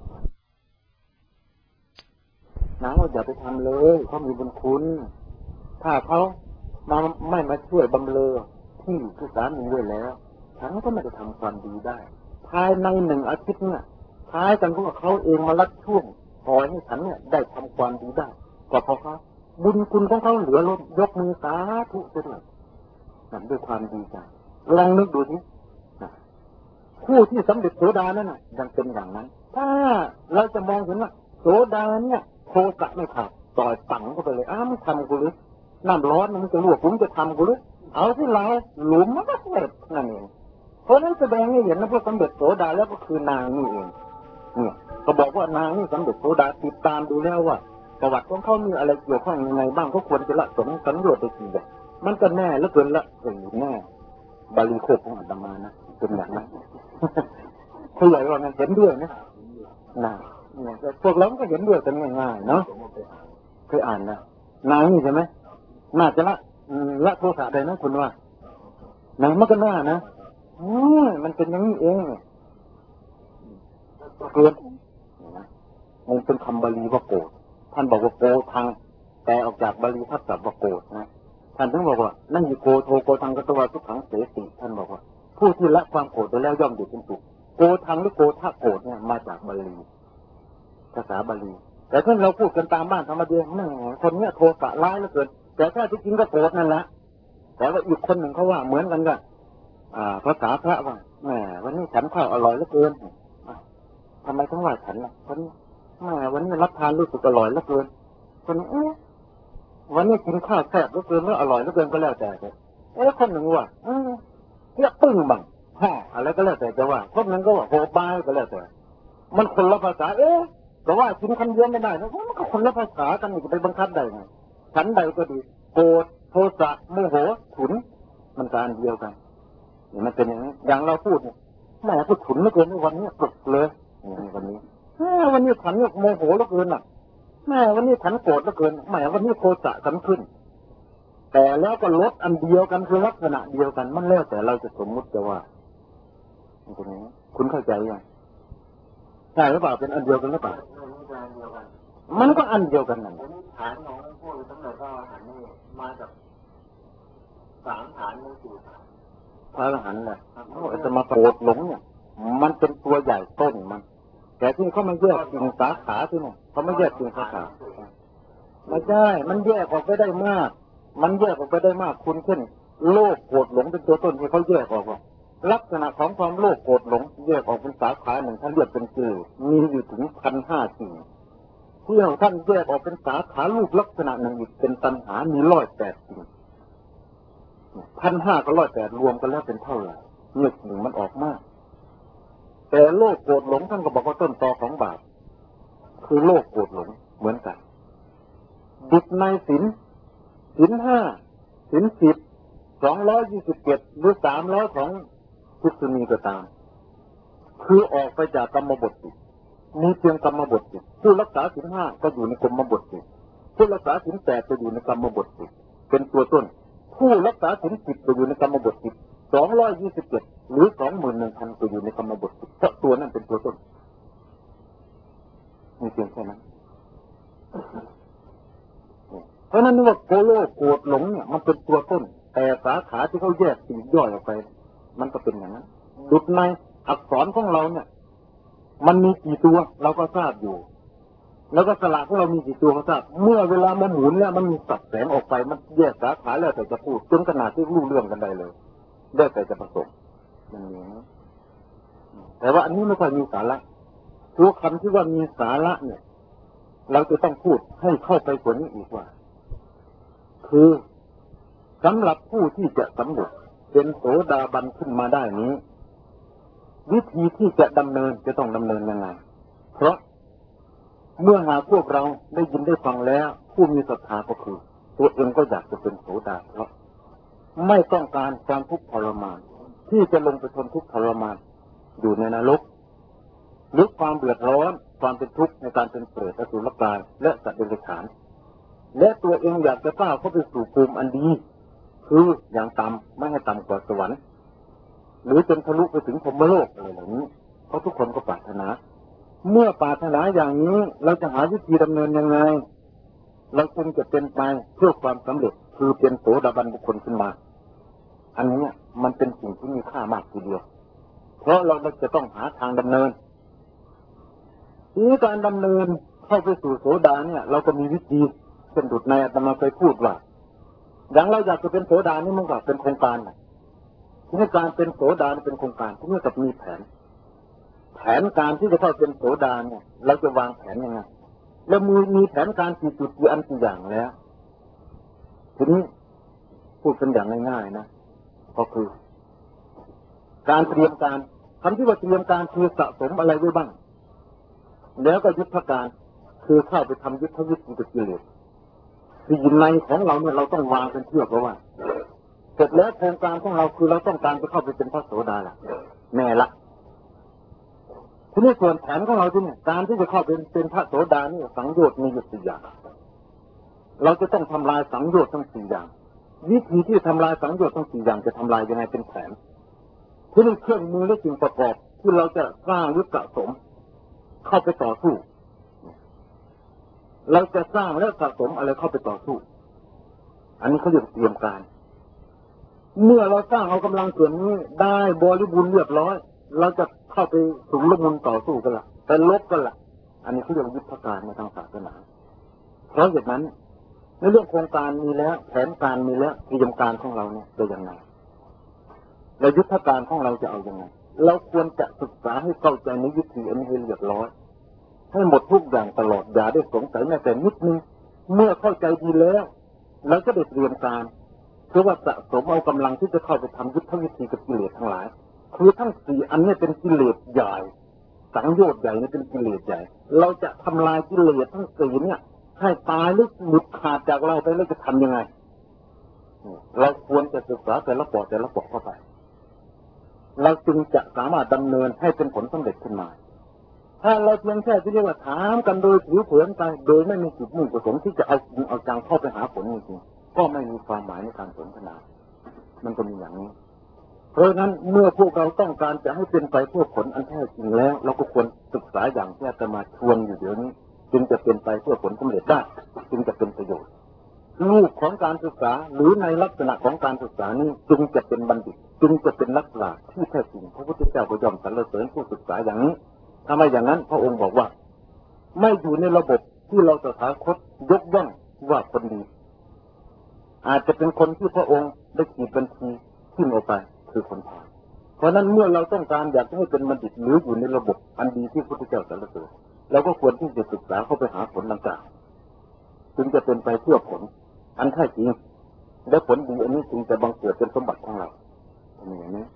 นางว่าอย่าไปทำเลยเขามีบุญคุณถ้าเขาไม่มาช่วยบำเรอที่คือสามีด้วยแล้วฉันก็ไม่ได้ทำความดีได้ภายใน1 อาทิตย์เนี่ยท้ายกันเพราะว่าเขาเองมาลัดช่วงปล่อยให้ฉันเนี่ยได้ทำความดีได้ก็เพราะเขาบุญคุณของเขาเหลือล้นยกมือสาธุด้วยนั่นด้วยความดีใจลองนึกดูสิผู้ที่สำเร็จโสดานั่นน่ะยังเป็นอย่างนั้นถ้าเราจะมองเห็นว่าโสดาเนี่ยโทสะไม่ขาดต่อยตังเข้าไปเลยไม่ทำกูหรือน้ำร้อนมันจะลวกผมจะทำกูหรือเอาที่เราหลุมมันก็เสร็จนั่นเองเพราะนั้นแสดงให้เห็นนะพวกสำเร็จโสดาแล้วก็คือนางนี่เองเนี่ยก็บอกว่านางนี่สำเร็จโสดาติดตามดูแล้วว่าประวัติของเขามีอะไรเกี่ยวข้องยังไงบ้างเขาควรจะละสังโยชน์ไปกี่อย่างมันก็แน่แล้วเกินละแน่บาลีโคกของอาตมานะเป็นอย่างนั้นเขาใหญ่ว่าเห็นด้วยนะพวกเราก็เห็นด้วยกันง่ายๆเนาะเคยอ่านนะนางนี่ใช่ไหมน่าจะละโทสะได้นะคุณว่านางมันก็น่านะมันเป็นอย่างนี้เองเกิดมันเป็นคำบาลีว่าโกรธท่านบอกว่าโกทางแต่ออกจากบาลีทัศน์ว่าโกรธนะท่านถึงบอกว่านั่นอยู่โกโทโกทังกัตวาทุกขังเสติท่านบอกว่าผู้ที่ละความโกรธไปแล้วย่อมอยู่เป็นสุขโกทังหรือโกทะโกรธเนี่ยมาจากบาลีภาษาบาลีแต่ถ้าเราพูดกันตามบ้านธรรมดาคนเนี้ยโทสะร้ายเหลือเกินแต่ถ้าที่จริงก็โกรธนั่นแหละแต่ว่าอีกคนหนึ่งเขาว่าเหมือนกันก็ภาษาพระว่าแหมวันนี้ฉันข้าวอร่อยเหลือเกินทำไมต้องว่าฉันล่ะคนวันนี้รับทานรู้สึกอร่อยเหลือเกินคนวันนี้กินข้าวแซ่บเหลือเกินแล้วอร่อยเหลือเกินก็แล้วแต่คนหนึ่งว่าเรียกปึ้งบังอะไรก็แล้วแต่จะว่าคนหนึ่งก็ว่าโหบายก็แล้วแต่มันคนละภาษาแต่ว่ากินคำเดียวไม่ได้นะมันก็คนละภาษากันจะไปบังคับได้ไงฉันใดก็ดีโกรธโทสะโมโหฉุนมันการเดียวกันมันเป็นอย่างนี้อย่างเราพูดเนี่ยแม่พูดฉุนเหลือเกินวันนี้กดเลยวันนี้ฉันโมโหเหลือเกินน่ะแม่วันนี้ฉันโกรธเหลือเกินแม่วันนี้โทสะฉันขึ้นแต่แล้วก็ลดอันเดียวกันคือลักษณะเดียวกันมันแล้วแต่เราจะสมมุติจะว่าตรงนี้คุณเข้าใจยังใช่หรือเปล่าเป็นอันเดียวกันหรือเปล่ามันก็อันเดียวกันนั่นฐานของพวกสำเร็จก็ฐานนี้มาจาก3 ฐานหรือ4 ฐานพระอรหันต์แหละจะมาโกรธหลงเนี่ยมันเป็นตัวใหญ่ต้นมันแต่ที่เขาไม่แยกกิ่งสาขาที่นี่เขาไม่แยกกิ่งสาขาไม่ใช่มันแยกออกไปได้มากคุณเช่นโลภโกรธหลงเป็นตัวต้นที่เขาแยกออกลักษณะของความโลภโกรธหลงแยกออกเป็นสาขาหนึ่งท่านเรียกเป็นกิเลสมีอยู่ถึง 1,500 สิ่งที่ท่านแยกออกเป็นสาขารูปลักษณะหนึ่งอีกเป็นตัณหามี108 สิ่ง 1,500 กับ 108รวมกันแล้วเป็นเท่าไหร่เนี่ยหนึ่งมันออกมากแต่โลภโกรธหลงท่านก็บอกว่าต้นตอของบาปคือโลภโกรธหลงเหมือนกันบุตรในศีล 5 ศีล 10 227หรือ300ของภิกษุณีก็ตามคือออกไปจากกรรมบทมีเพียงกรรมบทผู้รักษาศีล 5ก็อยู่ในกรรมบทผู้ผู้รักษาศีล8จะอยู่ในกรรมบท10เป็นตัวต้นผู้รักษาศีล10จะอยู่ในกรรมบท10 227หรือ 21,000จะอยู่ในกรรมบท10เพราะตัวนั้นเป็นตัวต้นมีเพียงแค่นั้นเพราะนั้นว่าโกโลภโกรธหลงเนี่ยมันเป็นตัวต้นแต่สาขาที่เขาแยกสิ่งย่อยออกไปมันก็เป็นอย่างนั้นดุจในอักษรของเราเนี่ยมันมีกี่ตัวเราก็ทราบอยู่แล้วก็สระของเรามีกี่ตัวก็ทราบเมื่อเวลามันหมุนแล้วมันมีสับแสงออกไปมันแยกสาขาแล้วแต่จะพูดจนขนาดที่รู้เรื่องกันได้เลยได้แต่จะผสมมันมีแต่ว่าอันนี้ไม่ค่อยมีสาระตัวคำที่ว่ามีสาระเนี่ยเราจะต้องพูดให้เข้าไปกว่านี้อีกว่าคือสำหรับผู้ที่จะสำเร็จเป็นโสดาบันขึ้นมาได้นี้วิธีที่จะดำเนินจะต้องดำเนินยังไงเพราะเมื่อหากพวกเราได้ยินได้ฟังแล้วผู้มีศรัทธาก็คือตัวเองก็อยากจะเป็นโสดาเพราะไม่ต้องการความทุกข์ทรมานที่จะลงไปทนทุกข์ทรมานอยู่ในนรกหรือความเดือดร้อนความเป็นทุกข์ในการเป็นเปรตอสุรกายและสัตว์เดรัจฉานและตัวเองอยากจะก้าวเข้าไปสู่ภูมิอันดีคืออย่างต่ำไม่ให้ต่ำกว่าสวรรค์หรือจนทะลุไปถึงพรหมโลกอะไรเหล่านี้เพราะทุกคนก็ปรารถนาเมื่อปรารถนาอย่างนี้เราจะหาวิธีดำเนินยังไงเราคงจะเป็นไปเพื่อความสำเร็จคือเป็นโสดาบันบุคคลขึ้นมาอันนี้มันเป็นสิ่งที่มีค่ามากทีเดียวเพราะเราจะต้องหาทางดำเนินที่การดำเนินเข้าไปสู่โสดาเนี่ยเราก็มีวิธีเช่นดุจในอาตมาเคยพูดว่าอย่างเราอยากจะเป็นโสดานี่มันก็เป็นโครงการที่ในการเป็นโสดาเป็นโครงการที่เมื่อกับมีแผนการที่จะเข้าเป็นโสดาเนี่ยเราจะวางแผนยังไงแล้วมีแผนการกี่จุดกี่อันกี่อย่างแล้วทีนี้พูดกันอย่างง่ายๆนะก็คือการเตรียมการคำที่ว่าเตรียมการคือสะสมอะไรไว้บ้างแล้วก็ยุทธการคือเข้าไปทำยุทธวิธีกับกิเลสที่อยู่ในของเราเนี่ยเราต้องวางเป็นเชือกเพราะว่าเสร็จแล้วโครงการของเราคือเราต้องการจะเข้าไปเป็นพระโสดาล่ะแม่ละทีนี้ส่วนแผนของเราที่เนี่ยการที่จะเข้าเป็นพระโสดานี่สังโยชน์มีอยู่4อย่างเราจะต้องทำลายสังโยชน์ทั้ง4อย่างวิธีที่ทำลายสังโยชน์ทั้ง4อย่างจะทำลายยังไงเป็นแผนทีนี้เครื่องมือและสิ่งประกอบที่เราจะสร้างหรือสะสมเข้าไปต่อสู้เราจะสร้างและสะสมอะไรเข้าไปต่อสู้อันนี้เขาเรียกเตรียมการเมื่อเราสร้างเอากำลังส่วนนี้ได้บริบูรณ์เรียบร้อยเราจะเข้าไปสู่ลมุนต่อสู้กันละไปลบกันละอันนี้เขาเรียกยุทธการในทางศาสนาเพราะอย่างนั้นในเรื่องโครงการมีแล้วแผนการมีแล้วเตรียมการของเราเนี่ยจะยังไงและยุทธการของเราจะเอายังไงเราควรจะศึกษาให้เข้าใจในวิธีอันนี้ให้เรียบร้อยให้หมดทุกอย่างตลอดอย่าได้สงสัยแม้แต่นิดนึงเมื่อเข้าใจดีแล้วเราก็ได้เตรียมการเพื่อว่าสะสมเอากำลังที่จะเข้าไปทำยุทธวิธีกับกิเลสทั้งหลายคือทั้ง4อันนี้เป็นกิเลสใหญ่สังโยชน์ใหญ่นี่เป็นกิเลสใหญ่เราจะทำลายกิเลสทั้ง4เนี่ยให้ตายหรือหลุดขาดจากเราไปแล้วจะทำยังไงเราควรจะศึกษาแต่ละปอเข้าไปเราจึงจะสามารถดำเนินให้เป็นผลสำเร็จขึ้นมาถ้าเราเพียงแค่ที่เรียกว่าถามกันโดยผิวเผินไปโดยไม่มีจุดมุ่งประสงค์ที่จะเอาจริงเอาจังเข้าไปหาผลจริงๆก็ไม่มีความหมายในการสนทนามันก็มีอย่างนี้เพราะฉะนั้นเมื่อพวกเราต้องการจะให้เป็นไปเพื่อผลอันแท้จริงแล้วเราก็ควรศึกษาอย่างที่อาตมาชวนอยู่เดี๋ยวนี้จึงจะเป็นไปเพื่อผลสำเร็จได้จึงจะเป็นประโยชน์รูปของการศึกษาหรือในลักษณะของการศึกษานี้จึงจะเป็นบัณฑิตจึงจะเป็นนักปราชญ์ที่แท้จริงพระพุทธเจ้าก็ย่อมสรรเสริญผู้ศึกษาอย่างนี้ทำไมอย่างนั้นพระองค์บอกว่าไม่อยู่ในระบบที่เราตถาคตยกย่องว่าคนดีอาจจะเป็นคนที่พระองค์ได้ขีดบัญชีขึ้นออกไปคือคนพาลเพราะนั้นเมื่อเราต้องการอยากให้เป็นบัณฑิตหรืออยู่ในระบบอันดีที่พระพุทธเจ้าสรรเสริญเราก็ควรที่จะศึกษาเข้าไปหาผลต่างๆจึงจะเป็นไปเพื่อผลอันแท้จริงและผลดีอันนี้จึงจะบังเกิดเป็นสมบัติของเราอย่างนี้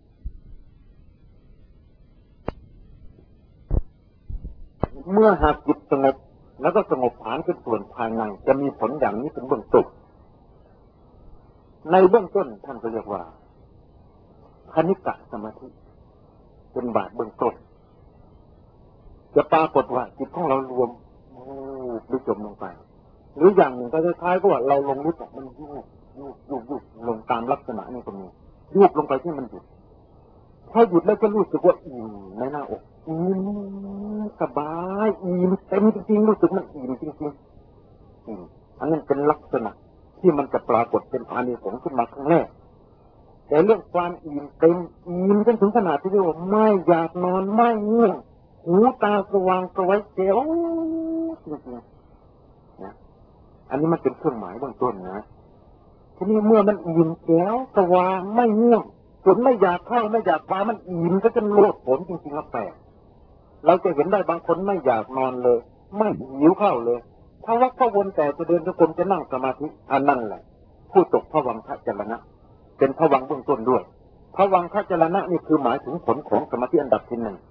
เมื่อหากจิตสงบแล้วก็สงบฐานเป็นส่วนภายในจะมีผลอย่างนี้เป็นเบื้องต้นในเบื้องต้นท่านก็เรียกว่าคณิกะสมาธิเป็นบาทเบื้องต้นจะปรากฏว่าจิตของเรารวมไปจมลงไปหรืออย่างหนึ่งก็คล้ายๆก็ว่าเราลงลิฟต์มันยุบลงตามลักษณะนี้ก็มียุบลงไปที่มันหยุดพอหยุดแล้วก็รู้สึกว่าอิ่มในหน้าอกอิ่มสบายอิ่มเต็มจริงๆรู้สึกมันอิ่มจริงๆอันนั้นเป็นลักษณะที่มันจะปรากฏเป็นอานิสงส์ขึ้นมาครั้งแรกแต่เรื่องความอิ่มเต็มอิ่มจนถึงขนาดที่ว่าไม่อยากนอนไม่ง่วงหูตาสว่างสวยเจ๋วจริงๆนะอันนี้มันเป็นเครื่องหมายเบื้องต้นนะทีนี้เมื่อมันอิ่มแจ๋วสว่างไม่ง่วงจนไม่อยากเข้าไม่อยากคว้ามันอิ่มก็จะโลดผลจริงๆแล้วแปลกเราจะเห็นได้บางคนไม่อยากนอนเลยไม่หิวข้าวเลยถ้าวักพวนแต่จะเดินจะกรมจะนั่งสมาธิอันนั้นแหละผู้ตกภวังคจรณะเป็นภวังค์เบื้องต้นด้วยภวังคจรณะนี่คือหมายถึงผลของสมาธิอันดับที่หนึ่ง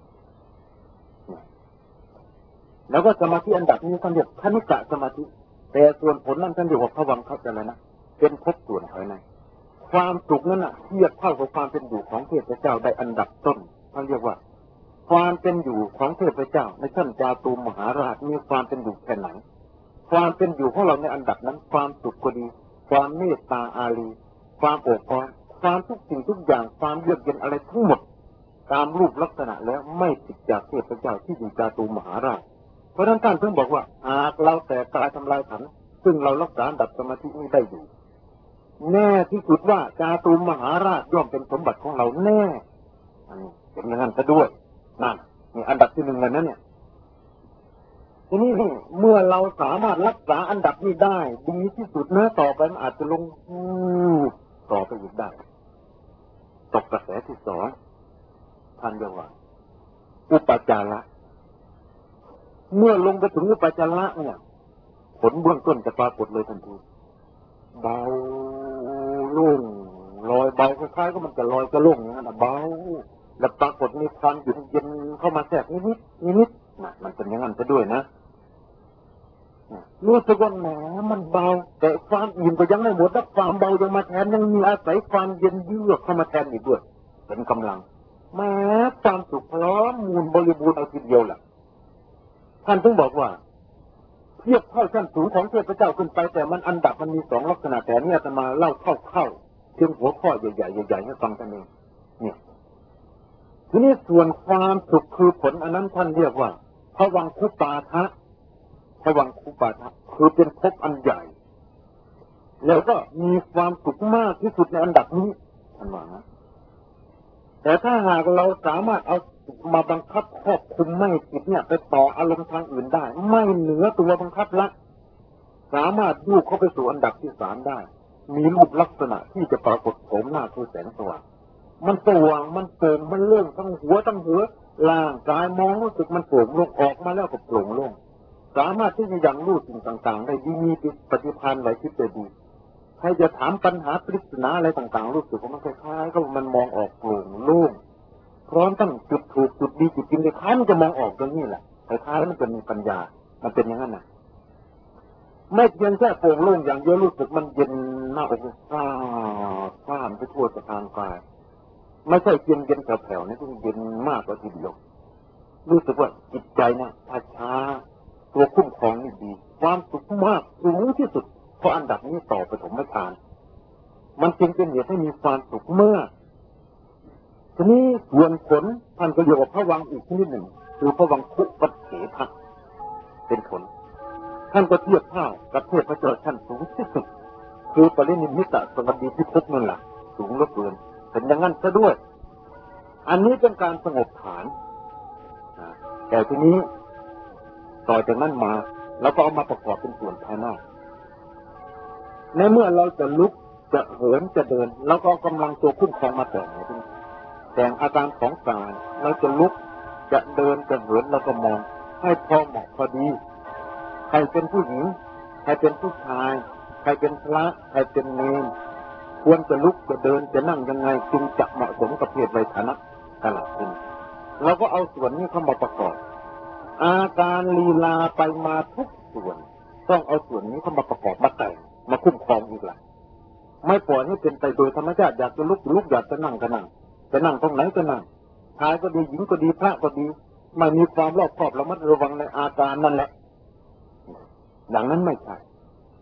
แล้วก็สมาธิอันดับนี้ท่านเรียกคณิกะสมาธิแต่ส่วนผลนั้นท่านเรียกว่าภวังคจรณะเป็นภพส่วนภายในความสุขนั้นเทียบเท่ากับความเป็นอยู่ของเทพเจ้าได้อันดับต้นท่านเรียกว่าความเป็นอยู่ของเทพเจ้าในชั้นจาตุมหาราชมีความเป็นอยู่แค่ไหนความเป็นอยู่ของเราในอันดับนั้นความสุขก็ดีความเมตตาอารีความโอบอ้อมความทุกสิ่งทุกอย่างความเยือกเย็นอะไรทั้งหมดตามรูปลักษณะแล้วไม่ผิดจากเทพเจ้าที่อยู่จาตุมหาราชเพราะฉะนั้นท่านถึงบอกว่าหากเราแต่กายทำลายขันธ์ซึ่งเรารักษาอันดับสมาธินี้ได้อยู่แน่ที่สุดว่าจาตุมหาราชย่อมเป็นสมบัติของเราแน่เป็นอย่างนั้นซะด้วยนั่นนี่อันดับที่หนึ่งเลยนะเนี่ยทีนี้เมื่อเราสามารถรักษาอันดับนี้ได้ดีที่สุดนะต่อไปมันอาจจะลงต่อไปอีกได้ตกกระแสที่สองท่านเรียกว่าอุปจาระเมื่อลงไปถึงอุปจาระเนี่ยผลเบื้องต้นจะปรากฏเลยทันทีเบาโล่งลอยเบาคล้ายๆก็มันจะลอยกระล่งอย่างนั้นเบาแล้วปรากฏมีความเย็นเข้ามาแทรกนิดนะมันเป็นอย่างนั้นซะด้วยนะรู้สึกว่าแหมมันเบาแต่ความอิ่มก็ยังไม่หมดแล้วความเบายังมาแทนยังมีอาศัยความเย็นเยือกเข้ามาแทนอีกด้วยเป็นกำลังแม้ความสุขพร้อมมูลบริบูรณ์เอาทีเดียวแหละท่านถึงบอกว่าเทียบเท่าชั้นสูงของเทพเจ้าขึ้นไปแต่มันอันดับมันมีสองลักษณะแต่เนี่ยจะมาเล่าเข้าเพียงหัวข้อใหญ่ๆให้ฟังกันเองเนี่ยทีนี้ส่วนความสุขคือผลอันนั้นท่านเรียกว่าภวังคุปาทะภวังคุปาทะคือเป็นภพอันใหญ่แล้วก็มีความสุขมากที่สุดในอันดับนี้ท่านว่านะแต่ถ้าหากเราสามารถเอามาบังคับควบคุมไม่จิตเนี่ยไปต่ออารมณ์ทางอื่นได้ไม่เหนือตัวบังคับละสามารถยุบเข้าไปสู่อันดับที่สามได้มีรูปลักษณะที่จะปรากฏโฉมหน้าคือแสงสว่างมันสว่างมันโปร่งมันโล่งทั้งหัวร่างกายมองรู้สึกมันโปร่งโล่งออกมาแล้วก็โปร่งโล่งสามารถที่จะยังรู้สิ่งต่างๆได้ดีมีปฏิภาณไหวคิดได้ดีใครจะถามปัญหาปริศนาอะไรต่างๆรู้สึกว่ามันคล้ายๆก็มันมองออกโปร่งโล่งพร้อมทั้งจุดถูกจุดดีจุดจริงเลยคล้ายมันจะมองออกตรงนี้แหละคล้ายๆมันจะมีปัญญามันเป็นอย่างนั้นนะไม่เพียงแค่โปร่งโล่งอย่างเดียวรู้สึกมันเย็นหน้าอกซ่านไปทั่วสะพานกายไม่ใช่เย็นแผ่วๆนะที่เย็นมากกว่าทีเดียวรู้สึกว่าจิตใจนะช้าตัวคุ้มครองนี่ดีความสุขมากสูงที่สุดเพราะอันดับนี้ต่อปฐมฌานมันจึงเป็นเหตุให้มีความสุขมากทีนี้ส่วนผลท่านก็เรียกว่าภวังค์อีกชนิดหนึ่งคือภวังคุปัฏเถทะเป็นผลท่านก็เทียบเท่ากับเทพเจ้าชั้นสูงที่สุดคือปรินิพพิตสวัสดีพิภพนั่นแหละสูงเหลือเกินเป็นอย่างนั้นซะด้วยอันนี้เป็นการสงบฐานแต่ทีนี้ต่อจากนั้นมาเราก็เอามาประกอบเป็นส่วนภายนอกในเมื่อเราจะลุกจะเหินจะเดินเราก็กำลังตัวคุ้มครองมาแต่งอาการของกายเราจะลุกจะเดินจะเหินเราก็มองให้พอเหมาะพอดีใครเป็นผู้หญิงใครเป็นผู้ชายใครเป็นพระใครเป็นเนรควรจะลุกจะเดินจะนั่งยังไงจึงจะเหมาะสมกับเพศวัยฐานะตลอดขึ้นเราก็เอาส่วนนี้เข้ามาประกอบอาการลีลาไปมาทุกส่วนต้องเอาส่วนนี้เข้ามาประกอบมาแต่งมาคุ้มครองอีกล่ะไม่ปล่อยให้เป็นไปโดยธรรมชาติอยากจะลุกอยากจะนั่งก็นั่งจะนั่งตรงไหนก็นั่งชายก็ดีหญิงก็ดีพระก็ดีไม่มีความรอบคอบระมัดระวังในอาการนั่นแหละอย่างนั้นไม่ใช่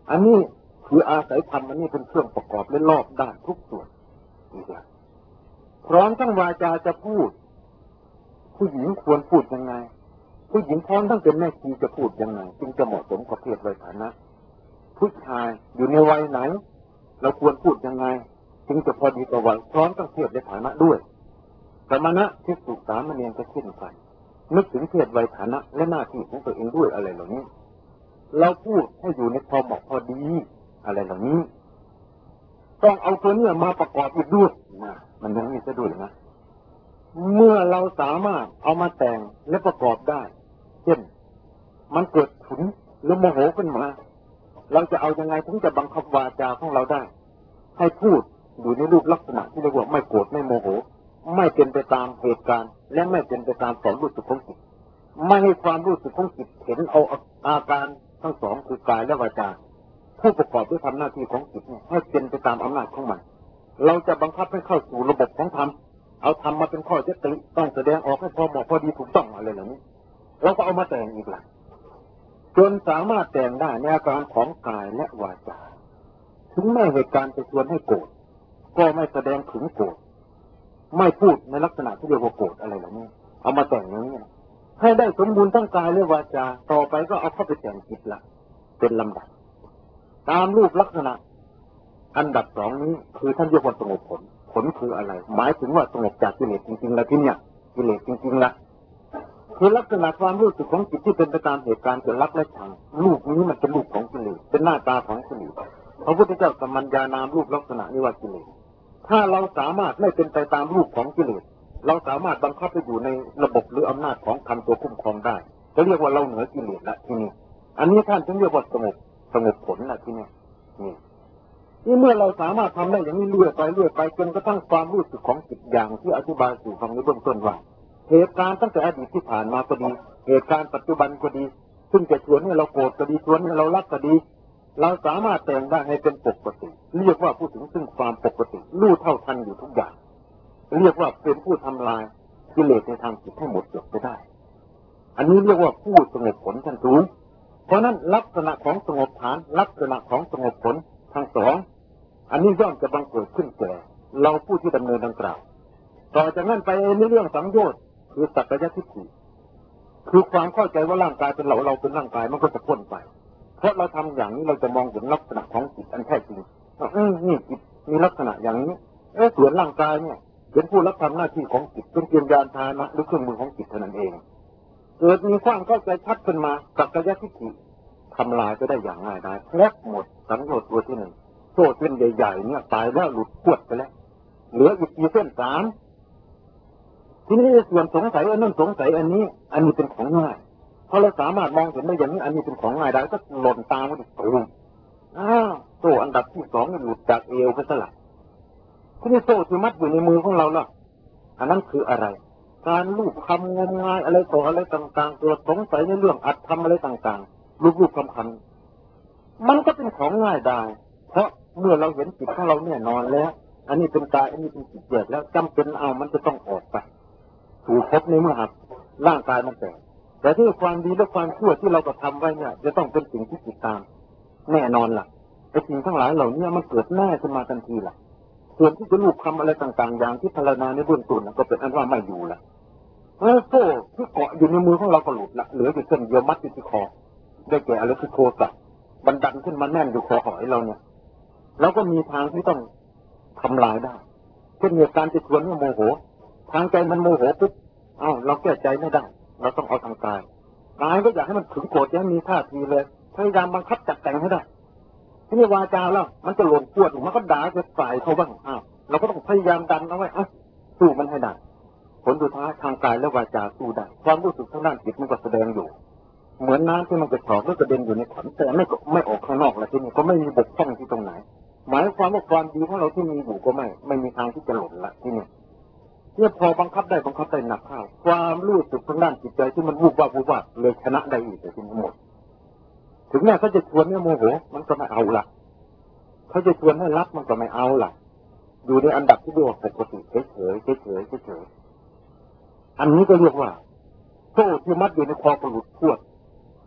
อันนี้คืออาศัยธรรมอันนี้เป็นเครื่องประกอบและรอบด้านทุกส่วนอีกแล้วพร้อมทั้งวาจาจะพูดผู้หญิงควรพูดยังไงผู้หญิงพร้อมทั้งเป็นแม่ชีจะพูดยังไงจึงจะเหมาะสมกับเพศวัยฐานะผู้ชายอยู่ในวัยไหนเราควรพูดยังไงจึงจะพอดีกับวัยพร้อมทั้งเพศและฐานะด้วยสมณะภิกษุสามเณรก็เช่นกันนึกถึงเพศวัยฐานะและหน้าที่ของตัวเองด้วยอะไรเหล่านี้เราพูดให้อยู่ในพอเหมาะพอดีอะไรเหล่านี้ต้องเอาตัวเนี้ยมาประกอบอีกด้วยนะมันยังมีซะด้วยนะเมื่อเราสามารถเอามาแต่งและประกอบได้เช่นมันเกิดฉุนหรือโมโหขึ้นมาเราจะเอายังไงถึงจะบังคับวาจาของเราได้ให้พูดอยู่ในรูปลักษณะที่เรียกว่าไม่โกรธไม่โมโหไม่เป็นไปตามเหตุการณ์และไม่เป็นไปตามความรู้สึกของจิตไม่ให้ความรู้สึกของจิตเห็นเอาอาการทั้งสองคือกายและวาจาผู้ประกอบด้วยทำหน้าที่ของจิตให้เป็นไปตามอำนาจของมันเราจะบังคับให้เข้าสู่ระบบของธรรมเอาธรรมมาเป็นข้อเท็จจริงต้องแสดงออกให้พอเหมาะพอดีถูกต้องอะไรเหล่านี้เราก็เอามาแต่งอีกละจนสามารถแต่งได้ในอาการของกายและวาจาถึงแม้เหตุการณ์จะชวนให้โกรธก็ไม่แสดงถึงโกรธไม่พูดในลักษณะที่เรียกว่าโกรธอะไรเหล่านี้เอามาแต่งอย่างนี้ให้ได้สมบูรณ์ทั้งกายและวาจาต่อไปก็เอาเข้าไปแต่งจิตละเป็นลำดับตามรูปลักษณะอันดับสองนี้คือท่านเรียกว่าสงบผลคืออะไรหมายถึงว่าสงบจากกิเลสจริงๆแล้วที่เนี่ยกิเลสจริงๆละคือลักษณะความรู้สึกของจิตที่เป็นไปตามเหตุการณ์เกิดรักและชังรูปนี้มันเป็นรูปของกิเลสเป็นหน้าตาของกิเลสพระพุทธเจ้าสมัญญานามรูปลักษณะนี้ว่ากิเลสถ้าเราสามารถไม่เป็นไปตามรูปของกิเลสเราสามารถบังคับไปอยู่ในระบบหรืออำนาจของธรรมตัวคุ้มครองได้จะเรียกว่าเราเหนือกิเลสละที่นี่อันนี้ท่านจึงเรียกว่าสงบผลละที่นี่นี่เมื่อเราสามารถทำได้อย่างนี้เรื่อยไปจนกระทั่งความรู้สึกของจิตอย่างที่อธิบายสู่ฟังในเบื้องต้นว่าเหตุการณ์ตั้งแต่อดีตที่ผ่านมาก็ดีเหตุการณ์ปัจจุบันก็ดีซึ่งจะชวนให้เราโกรธก็ดีชวนให้เรารักก็ดีเราสามารถแต่งได้ให้เป็นปกติเรียกว่าพูดถึงซึ่งความปกติรู้เท่าทันอยู่ทุกอย่างเรียกว่าเป็นผู้ทำลายกิเลสในทางจิตให้หมดจดไปได้อันนี้เรียกว่าผู้สงบผลชั้นสูงเพราะนั้นลักษณะของสงบฐานลักษณะของสงบผลทั้งสองอันนี้ย่อมจะบังเกิดขึ้นแก่เราผู้ที่ดำเนินดังกล่าวต่อจากนั้นไปในเรื่องสังโยชน์คือสักกายทิฏฐิคือความเข้าใจว่าร่างกายเป็นเราเป็นร่างกายมันก็จะพ้นไปเพราะเราทำอย่างนี้เราจะมองเห็นลักษณะของจิตอันแท้จริงนี่จิตมีลักษณะอย่างนี้ส่วนร่างกายเนี่ยเป็นผู้รับทำหน้าที่ของจิตเป็นเพียงยานพาหนะหรือเครื่องมือของจิตเท่านั้นเองเกิดมีความเข้าใจชัดขึ้นมาสักกายทิฏฐิทำลายก็ได้อย่างง่ายดายแทบหมดสังโยชน์ตัวที่หนึ่งโซ่เส้นใหญ่ๆเนี่ยตายแล้วหลุดพวดไปแล้วเหลืออีกกี่เส้นสามทีนี้ส่วนสงสัยอันนั้นสงสัยอันนี้เป็นของง่ายพอเราสามารถมองเห็นได้อย่างนี้อันนี้เป็นของง่ายได้ก็หล่นตามมาอีกตูมโซ่อันดับที่สองหลุดจากเอวไปซะละทีนี้โซ่ที่มัดอยู่ในมือของเราล่ะอันนั้นคืออะไรการลูบคำงมงายอะไรต่ออะไรต่างๆเกิดสงสัยในเรื่องอัดทำอะไรต่างๆลูบคำมันก็เป็นของง่ายได้เพราะเมื่อเราเห็นจิตของเราแน่นอนแล้วอันนี้เป็นกายอันนี้เป็นจิตแยกแล้วจำเป็นมันจะต้องออกไปถูกพบในเมื่อหักร่างกายมันแต่ที่ความดีและความชั่วที่เราก็ทำไว้เนี่ยจะต้องเป็นสิ่งที่ติดตามแน่นอนล่ะไอ้สิ่งทั้งหลายเหล่านี้มันเกิดแน่ขึ้นมาทันทีล่ะส่วนที่จะลูกคำอะไรต่างๆอย่างที่พรรณนาในเบื้องต้นก็เป็นอันว่าไม่อยู่ล่ะโซ่ที่เกาะอยู่ในมือของเราก็หลุดละเหลืออยู่เส้นเดียวมัดอยู่ที่คอได้แก่อะไรที่โคสักบันดันขึ้นมาแน่นอยู่คอหอยเราเนี่ยเราก็มีทางที่ต้องทำลายได้เช่นเหตุการณ์ที่ชวนให้โมโหทางใจมันโมโหปุ๊บเราแก้ใจไม่ได้เราต้องเอาทางกายก็อยากให้มันถึงโกรธยังมีท่าทีเลยพยายามบังคับจัดแต่งให้ได้ที่นี่วาจาแล้วมันจะหล่นปวดมันก็ด่าจะใส่เขาบ้างเราก็ต้องพยายามดันเอาไว้สู้มันให้ได้ผลสุดท้ายทางกายและวาจาสู้ได้ความรู้สึกทางด้านจิตมันก็แสดงอยู่เหมือนน้ำที่มันจะถอกแล้วกระเด็นอยู่ในขันแต่ไม่ออกข้างนอกแล้วที่นี่ก็ไม่มีบกพร่องที่ตรงไหนหมายความว่าความดีของเราที่มีอยู่ก็ไม่มีทางที่จะหล่นละที่นี่เนี่ยพอบังคับได้หนักเข้าความรู้สึกทางด้านจิตใจที่มันวูบวาบเลยชนะได้อีกแต่ทั้งหมดถึงแม้เขาจะชวนเนี่ยโมโหมันก็ไม่เอาละเขาจะชวนให้รักมันก็ไม่เอาละอยู่ในอันดับที่เรียกว่าปกติเฉยอันนี้ก็เรียกว่าโซ่ที่มัดอยู่ในคอกระหลุดพวด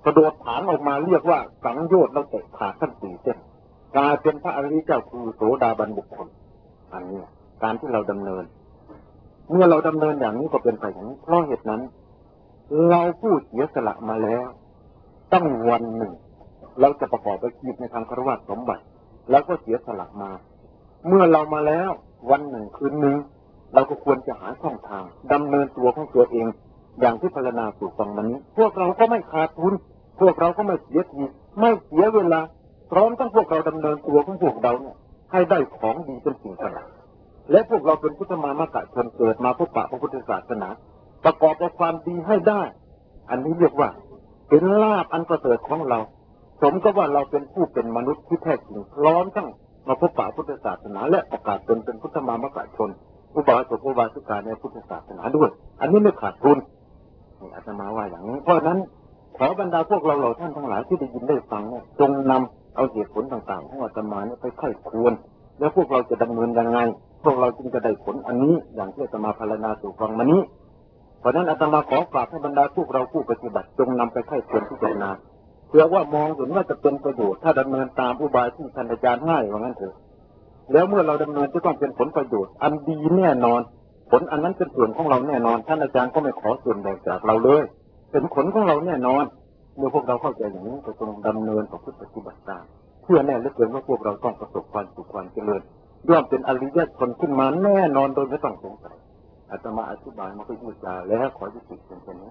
กระโดดฐานออกมาเรียกว่าสังโยชน์เราเตะขาดทั้งสี่เส้นกลายเป็นพระอริยเจ้าคือโสดาบันบุคคลอันนี้การที่เราดำเนินเมื่อเราดำเนินอย่างนี้ก็เป็นไปอย่างนี้เพราะเหตุนั้นเราผู้เสียสละมาแล้วตั้งวันหนึ่งเราจะประกอบอาชีพในทางคฤหัสถ์สมบัติแล้วก็เสียสละมาเมื่อเรามาแล้ววันหนึ่งคืนหนึ่งเราก็ควรจะหาช่องทางดำเนินตัวของตัวเองอย่างที่พรรณนาสู่ฟังวันนี้พวกเราก็ไม่ขาดทุนพวกเราก็ไม่เสียทีไม่เสียเวลาพร้อมทั้งพวกเราดำเนินตัวของพวกเราเนี่ยให้ได้ของดีเป็นสิ่งสละและพวกเราเป็นพุทธมามกะชนเกิดมาพบปะพระพุทธศาสนาประกอบกับความดีให้ได้อันนี้เรียกว่าเป็นลาภอันประเสริฐของเราสมกับว่าเราเป็นผู้เป็นมนุษย์ที่แท้จริงพร้อมทั้งมาพบปะพุทธศาสนาและประกาศตนเป็นพุทธมามกะชนอุบาสกอุบาสิกาในพุทธศาสนาด้วยอันนี้ไม่ขาดทุนอาตมาว่าอย่างนี้เพราะฉะนั้นขอบรรดาพวกเราเหล่าท่านทั้งหลายที่ได้ยินได้ฟังเนี่ยจงนำเอาเหตุผลต่างๆของอาตมาเนี่ยไปไข้ควรแล้วพวกเราจะดำเนินยังไงพวกเราจึงจะได้ผลอันนี้อย่างที่อาตมาพรรณนาสู่ฟังมานี้เพราะนั้นอาตมาขอฝากให้บรรดาพวกเราผู้ปฏิบัติจงนำไปไข้ควรพิจารณาเพื่อว่ามองเห็นว่าจะเป็นประโยชน์ถ้าดำเนินตามอุบายที่ท่านอาจารย์ให้ว่างั้นเถอะแล้วเมื่อเราดำเนินจะต้องเป็นผลประโยชน์อันดีแน่นอนผลอันนั้นเป็นส่วนของเราแน่นอนท่านอาจารย์ก็ไม่ขอส่วนแบ่งจากเราเลยเป็นผลของเราแน่นอนเมื่อพวกเราเข้าใจอย่างนี้ก็ต้องดำเนินต่อพฤติปฏิบัติตามเพื่อแน่เหลือเกินว่าพวกเราต้องประสบความสุขความเจริญย่อมเป็นอริยชนขึ้นมาแน่นอนโดยไม่ต้องสงสัยอาตมาอธิบายมาก็ยืดยาวแล้วขอยุติเพียงแค่นี้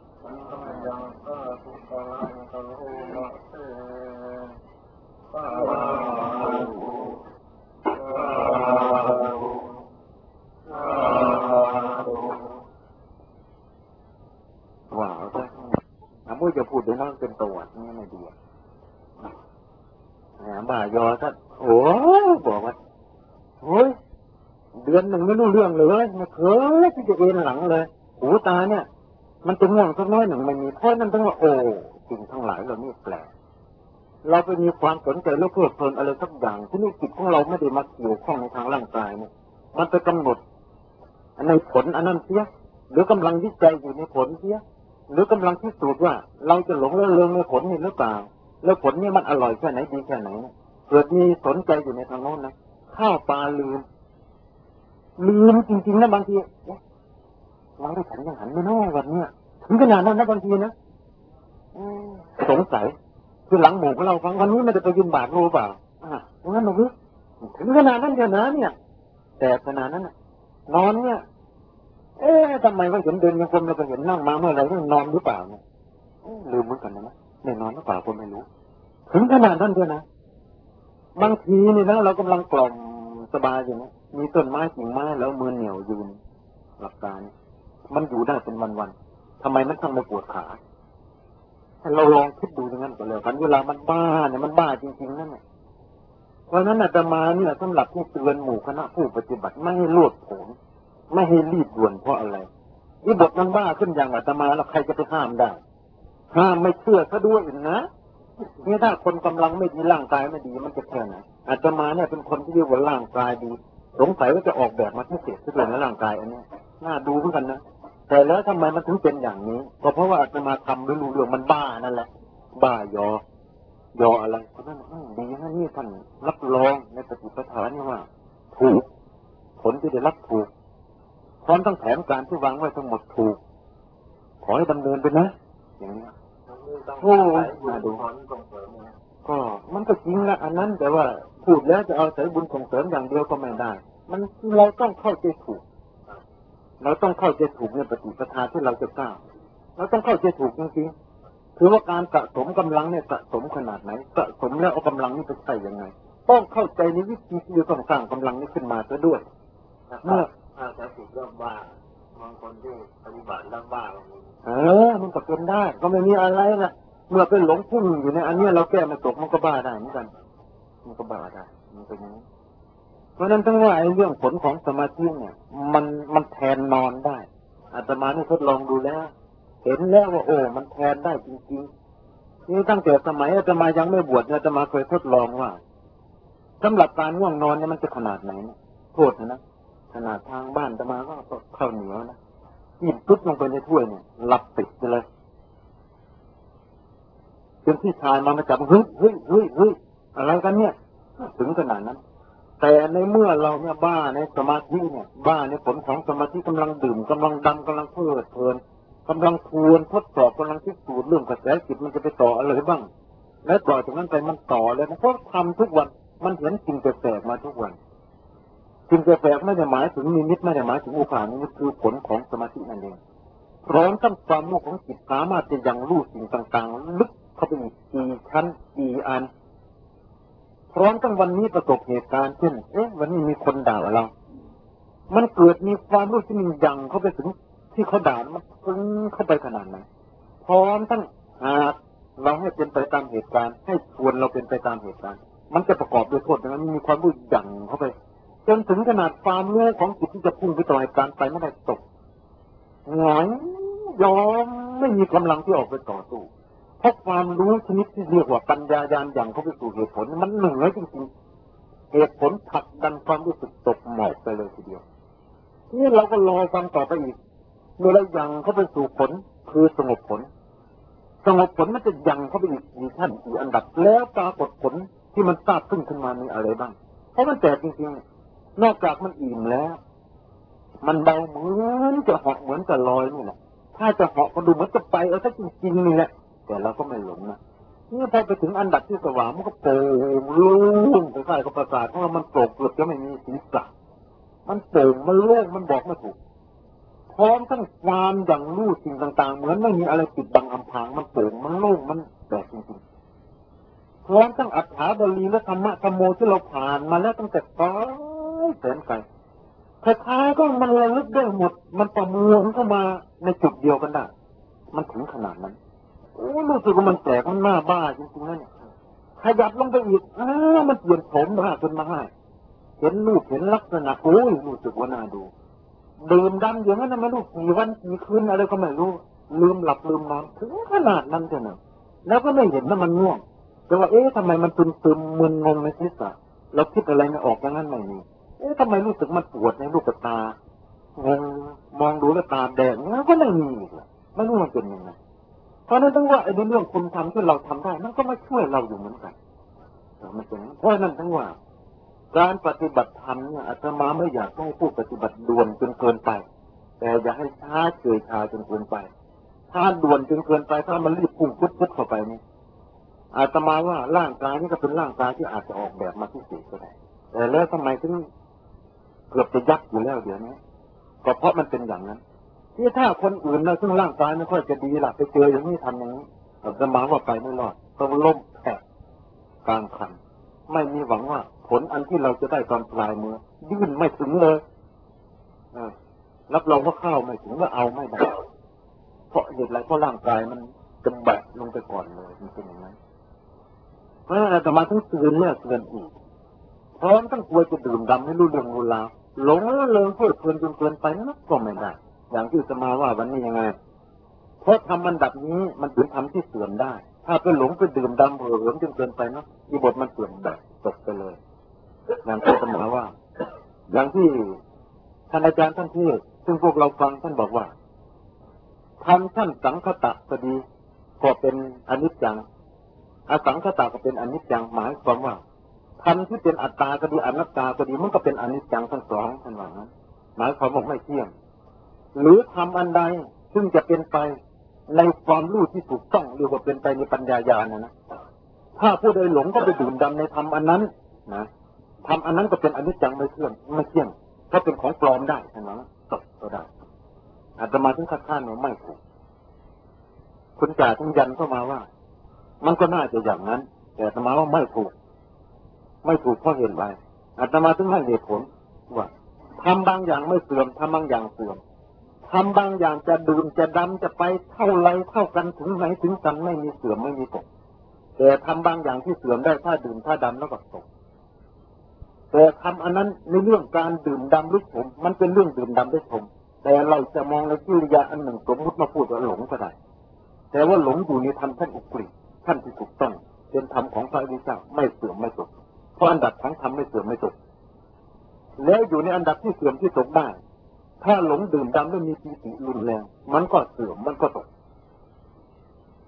ว้าวถ้ามุ้ยจะพูดเดี๋ยวน้องเป็นประวัตินี่ไม่ดีบ่ายอท่านโอ้บอกว่าโอ้ยเดือนหนึ่งไม่รู้เรื่องเลยไม่เคยที่จะเอ็นหลังเลยหูตาเนี่ยมันจะง่วงสักน้อยหนึ่งไม่มีเพราะนั่นต้องว่าโอ้สิ่งทั้งหลายเรานี่แปลกเราไปมีความสนใจแล้วเพลิดเพลินอะไรสักอย่างที่นี่จิตของเราไม่ได้มาเกี่ยวข้องในทางร่างกายเนี่ยมันไปกำหนดในผลอันนั้นเสียหรือกำลังวิจัยอยู่ในผลเสียหรือกำลังพิสูจน์ว่าเราจะหลงเริงในผลนี่หรือเปล่าแล้วผลนี่มันอร่อยแค่ไหนดีแค่ไหนเกิดมีสนใจอยู่ในทางโน้นนะข้าวปลาลืมจริงๆนะบางทีเราได้ฉันยังหันไม่น้อยวันเนี้ยถึงขนาดนั้นนะบางทีนะสงสัยคือหลังหมู่ของเราฟังวันนี้ไม่ได้ไปยินบาทรู้เปล่างั้นหนูถึงขนาดนั้นเดียวนะเนี่ยแต่ขนาดนั้นนอนเนี่ยทำไมว่าเห็นเดินยังคมเราก็เห็นนั่งมาเมื่อไรก็นอนหรือเปล่าเนี่ยลืมเหมือนกันนะไม่นอนหรือเปล่าคนไม่รู้ถึงขนาดนั้นด้วยนะบางทีนี่นะเรากำลังกล่อมสบายอยู่นะมีต้นไม้กิ่งไม้แล้วมือเหนียวยืนหลับตาเนี่ยมันอยู่ได้เป็นวันๆทำไมมันต้องมาปวดขาเราลองคิดดูอย่างนั้นก็แล้วกันเวลามันบ้าเนี่ยมันบ้าจริงๆนั่นแหละเพราะนั้นอาตมาเนี่ยสำหรับที่เตือนหมู่คณะผู้ปฏิบัติไม่ให้โลดโผนไม่ให้รีบด่วนเพราะอะไรนี่บทมันบ้าขึ้นอย่างอาตมาแล้วใครจะไปห้ามได้ห้ามไม่เชื่อซะด้วยนะนี่ถ้าคนกำลังไม่ดีร่างกายไม่ดีมันจะแค่ไหนอาตมาเนี่ยเป็นคนที่เรียกว่าร่างกายดีสงสัยว่าจะออกแบบมาที่เศษที่เป็นร่างกายอันนี้น่าดูเหมือนกันนะแต่แล้วทำไมมันถึงเป็นอย่างนี้ก็เพราะว่าอาตมาทำรู้เรื่องมันบ้านั่นแหละบ้ายออะไรเพราะนั้นดีนะนี่ท่านรับรองในปฏิปทานี่ว่าถูกผลที่ได้รับถูกพร้อมทั้งแผนการที่วางไว้ทั้งหมดถูกขอให้ดำเนินไปนะอย่างนี้โอ้มาดูก็มันก็จริงละอันนั้นแต่ว่าพูดแล้วจะเอาใส่บุญส่งเสริมอย่างเดียวก็ไม่ได้มันเราต้องเข้าใจถูกเราต้องเข้าใจถูกในปฏิปทาที่เราจะก้าวเราต้องเข้าใจถูกจริงๆคือว่าการสะสมกำลังเนี่ยสะสมขนาดไหนสะสมแล้วเอากำลังนี้ไปใช้ยังไงต้องเข้าใจในวิธีที่จะต้องสร้างกำลังนี้ขึ้นมาซะด้วยเมื่อถ้าถูกเรื่องบ้าบางคนที่ปฏิบัติแล้วบ้ามันก็เป็นได้ก็ไม่มีอะไรนะเมื่อเป็นหลงพุ่งอยู่ในอันนี้เราแก้ไม่ตกมันก็บ้าได้เหมือนกันมันก็บ้าได้มันเป็นอย่างนี้เพราะนั้นทั้งว่าไอ้เรื่องผลของสมาธิเนี่ยมันแทนนอนได้อาตมานี่ทดลองดูแล้วเห็นแล้วว่าโอ้มันแทนได้จริงๆนี่ตั้งแต่สมัยอาตมายังไม่บวชอาตมาเคยทดลองว่าสำหรับการง่วงนอนเนี่ยมันจะขนาดไหนนะโทษนะขนาดทางบ้านอาตมาก็ข้าวเหนียวนะกินปุ๊บลงไปในถ้วยเนี่ยหลับติดไปเลยพี่ชายมาจับเฮ้ยเฮ้ยเฮ้ยเฮ้ยอะไรกันเนี่ยถึงขนาดนั้นแต่ในเมื่อเราเนี่ยบ้าในสมาธิเนี่ยบ้าในผลของสมาธิกำลังดื่มกำลังดำกำลังเพลิดเพลินกำลังทวนทดสอบกำลังพิสูจน์เรื่องกระแสจิตมันจะไปต่ออะไรบ้างและต่อจากนั้นไปมันต่อเลยนะเพราะทำทุกวันมันเห็นสิ่งแปลกๆมาทุกวันสิ่งแปลกๆไม่ได้หมายถึงนิมิตไม่ได้หมายถึงอุปานิมิตคือผลของสมาธินั่นเองพร้อมทั้งความรู้ของจิตสามารถจะยังรู้สิ่งต่างๆลึกเข้าไปอีกกี่ชั้นกี่อันพร้อมทั้งวันนี้ประสบเหตุการณ์เช่นวันนี้มีคนด่าเรามันเกิดมีความรู้ที่มันยังเข้าไปถึงที่เขาด่ามันซึ้งเข้าไปขนาดไหนพร้อมทั้งหากเราให้เป็นไปตามเหตุการณ์ให้ชวนเราเป็นไปตามเหตุการณ์มันจะประกอบด้วยโทษดังนั้นมีความรู้ยังเข้าไปจนถึงขนาดความรู้ของจิตที่จะพุ่งไปต่อเหตุการณ์ไปไม่ได้ตกหงอยยอมไม่มีกำลังที่ออกไปต่อสู้เพราะความรู้ชนิดที่เรียกว่าปัญญาญาณอย่างเข้าไปสู่เหตุผลมันเหนือจริงๆเหตุผลผลักดันความรู้สึกตกหมอบไปเลยทีเดียวนี่เราก็รอฟังต่อไปอีกเมื่อเรายังเข้าไปสู่ผลคือสงบผลมันจะยังเข้าไปอีกกี่ขั้นกี่อันดับแล้วปรากฏผลที่มันทราบขึ้นมามีอะไรบ้างเพราะมันแตกจริงๆนอกจากมันอิ่มแล้วมันเบาเหมือนจะเหาะเหมือนจะลอยนี่แหละถ้าจะเหาะก็ดูเหมือนจะไปเอาซะจริงๆนี่แหละแต่เราก็ไม่หลงนะนี่พอไปถึงอันดับที่สว่างมันก็โปร่งโล่งคล้ายๆกับประสาทเพราะว่ามันโปร่งเกือบจะไม่มีศีรษะมันโปร่งมันโล่งมันบอกไม่ถูกพร้อมทั้งความอย่างรู้สิ่งต่างๆเหมือนไม่มีอะไรปิดบังอำพรางมันโปร่งมันโล่งมันแบบจริงๆพร้อมทั้งอัฏฐาบาลีและธรรมะธรรมโมที่เราผ่านมาแล้วตั้งแต่ไกลแสนไกลคล้ายๆก็มันระลึกได้หมดมันประมวลเข้ามาในจุดเดียวกันได้มันถึงขนาดนั้นรู้สึกว่ามันแตกมันหน้าบ้าจริงๆนั่นขยับลงไปอีกมันเปลี่ยนผมบ้าจนมาให้เห็นรูปเห็นลักษณะรู้สึกว่าน่าดูดื่มดำอย่างนั้นไม่รู้กี่วันกี่คืนอะไรก็ไม่รู้ลืมหลับลืมนอนถึงขนาดนั้นจะหนึ่งแล้วก็ไม่เห็นว่ามันง่วงแต่ว่าทำไมมันซึมๆมึนงงในศีรษะเราคิดอะไรไม่ออกอย่างนั้นไม่มีทำไมรู้สึกมันปวดในลูกตางงมองดูแล้วตาแดงแล้วก็ไม่มีไม่รู้มันเป็นยังไงเพราะนั้นต้องว่าในเรื่องคุณทำที่เราทำได้มันก็มาช่วยเราอยู่เหมือนกันมันเป็นเพราะนั้นทั้งว่าการปฏิบัติธรรมเนี่ยอาตมาไม่อยากให้ผู้ปฏิบัติด่วนจนเกินไปแต่อย่าให้ช้าเฉยชาจนเกินไปถ้าด่วนจนเกินไปถ้ามันรีบพุ่งปุ๊บเข้าไปนี่อาตมาว่าร่างกายนี่ก็เป็นร่างกายที่อาจจะออกแบบมาพิเศษก็ได้แต่แล้วทำไมถึงเกือบจะยับอยู่แล้วเดี๋ยวนี้ก็เพราะมันเป็นอย่างนั้นที่ถ้าคนอื่นนะซึ่งร่างกายไม่ค่อยจะดีล่ะไปเจออย่างนี้ทำอย่างนี้อาตมาว่าไปไม่รอดต้องล้มแผลกลางคันไม่มีหวังว่าผลอันที่เราจะได้ตอนปลายมือยื่นไม่ถึงเลยรับรองว่าเข้าไม่ถึงว่าเอาไม่ได้เพราะเหตุไรเพราะร่างกายมันจะแบกลงไปก่อนเลยมันเป็นอย่างนั้นเพราะฉะนั้นอาตมาต้องเตือนเนี่ยเตือนอีกพร้อมทั้งกลัวจะดื่มดำให้รู้เรื่องรู้ราวหลงเริงเพลิดเพลินจนเกินไปนักก็ไม่ได้อย่างที่จะมาว่าวันนี้ยังไงเพราะทำอันดับนี้มันถึงทำที่เสื่อมได้ถ้าไปหลงไปดื่มดำเผลอจนเกินไปนะอีบทมันเสื่อมแบบตกไปเลยอย่างที่จะมาว่าอย่างที่ท่านอาจารย์ท่านที่ซึ่งพวกเราฟังท่านบอกว่าทำท่านสังคตะก็ดีก็เป็นอนิจจังอสังคตะก็เป็นอนิจจังหมายความว่าทำที่เป็นอัตตาก็ดีอนัตตาก็ดีมันก็เป็นอนิจจังทั้งสองท่านว่านั้นหมายความว่าไม่เที่ยงหรือทำอันใดซึ่งจะเป็นไปในความรู้ที่ถูกต้องเรียกว่าเป็นไปในปัญญาญาณนะถ้าผู้ใดหลงก็ไปดื่มดำในธรรมอันนั้นนะธรรมอันนั้นก็เป็นอนิจจังไม่เที่ยงถ้าเป็นของปลอมได้ท่านว่าตกก็ได้อาตมาถึงคัดค้านว่าไม่ถูกคุณจ่าทั้งยันเข้ามาว่ามันก็น่าจะอย่างนั้นแต่อาตมาว่าไม่ถูกเพราะเหตุไรอาตมาถึงให้เหตุผลว่าทำบางอย่างไม่เสื่อมทำบางอย่างเสื่อมทำบางอย่างจะดื่มจะดำจะไปเท่าไรเท่ากันถึงไหนถึงกันไม่มีเสื่อมไม่มีตกแต่ทำบางอย่างที่เสื่อมได้ถ้าดื่มถ้าดำแล้วก็ตกแต่ทำอันนั้นในเรื่องการดื่มดำหรือผมมันเป็นเรื่องดื่มดำด้วยผมแต่เราจะมองในกิริยาอันหนึ่งสมมติมาพูดว่าหลงก็ได้แต่ว่าหลงอยู่ในธรรมท่านอุกฤษท่านที่ถูกต้องเป็นธรรมของพระอริยเจ้าไม่เสื่อมไม่ตกเพราะอันดับของธรรมไม่เสื่อมไม่ตกแล้วอยู่ในอันดับที่เสื่อมที่ตกได้ถ้าหลงดื่มดำแล้วมีปีติรุนแรงมันก็เสื่อมมันก็ตก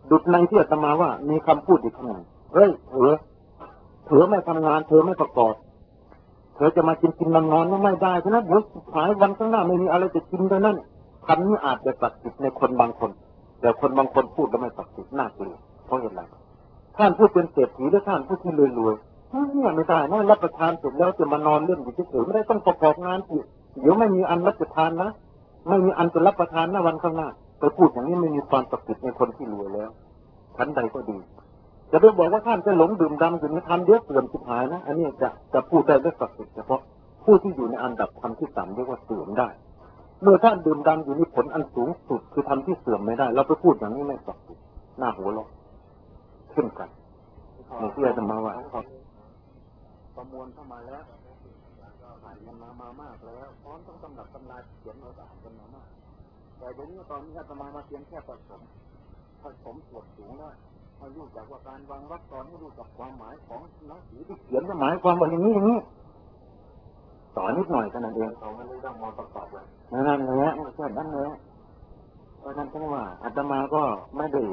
ดุจในที่อาตมาว่ามีคำพูดอีกคำหนึ่งเฮ้ยเถอไม่ทำงานเธอไม่ประกอบเธอจะมากินนอนไม่ได้ฉะนั้นเดี๋ยวหายวันข้างหน้าไม่มีอะไรจะกินเท่านั้นคำนี้อาจจะศักดิ์สิทธิ์ในคนบางคนแต่คนบางคนพูดแล้วไม่ศักดิ์สิทธิ์น่ากลัวเพราะเหตุไรท่านพูดเป็นเศรษฐีและท่านพูดที่รวยๆเนี่ยไม่ได้นะรับประทานเสร็จแล้วจะมานอนเล่นอยู่เฉยๆไม่ได้ต้องประกอบงานอีกเดี๋ยวไม่มีอันรับประทานนะไม่มีอันจะรับประทานนะวันข้างหน้าไปพูดอย่างนี้ไม่มีความศักดิ์สิทธิ์ในคนที่รวยแล้วชั้นใดก็ดีจะไปบอกว่าท่านจะหลงดื่มดำอยู่ในธรรมเดี๋ยวเสื่อมสุดท้ายนะอันนี้จะพูดได้ด้วยศักดิ์สิทธิ์เฉพาะผู้ที่อยู่ในอันดับธรรมที่ต่ำเรียกว่าเสื่อมได้เมื่อท่านดื่มดำอยู่ในผลอันสูงสุดคือธรรมที่เสื่อมไม่ได้เราไปพูดอย่างนี้ไม่ศักดิ์สิทธิ์หน้าหัวเราะขึ้นกันในที่อาจจะมาว่าประมวลเข้ามาแล้วผ่านกันมามากแล้วพร้อมต้องตำหนักตำนานเขียนมาด่ากันมามากแต่เดี๋ยวนี้ตอนนี้อาตมาเพียงแค่ผสมส่วนสูงได้ให้รู้จักว่าการวางวรรคตอนให้รู้จักความหมายของหนังสือที่เขียนหมายความว่าอย่างนี้สอนนิดหน่อยเท่านั้นเองเขาไม่ได้ต้องมองประกอบเลยนั่นแหละแค่นั้นเลยเพราะนั้นเพราะว่าอาตมาก็ไม่ได้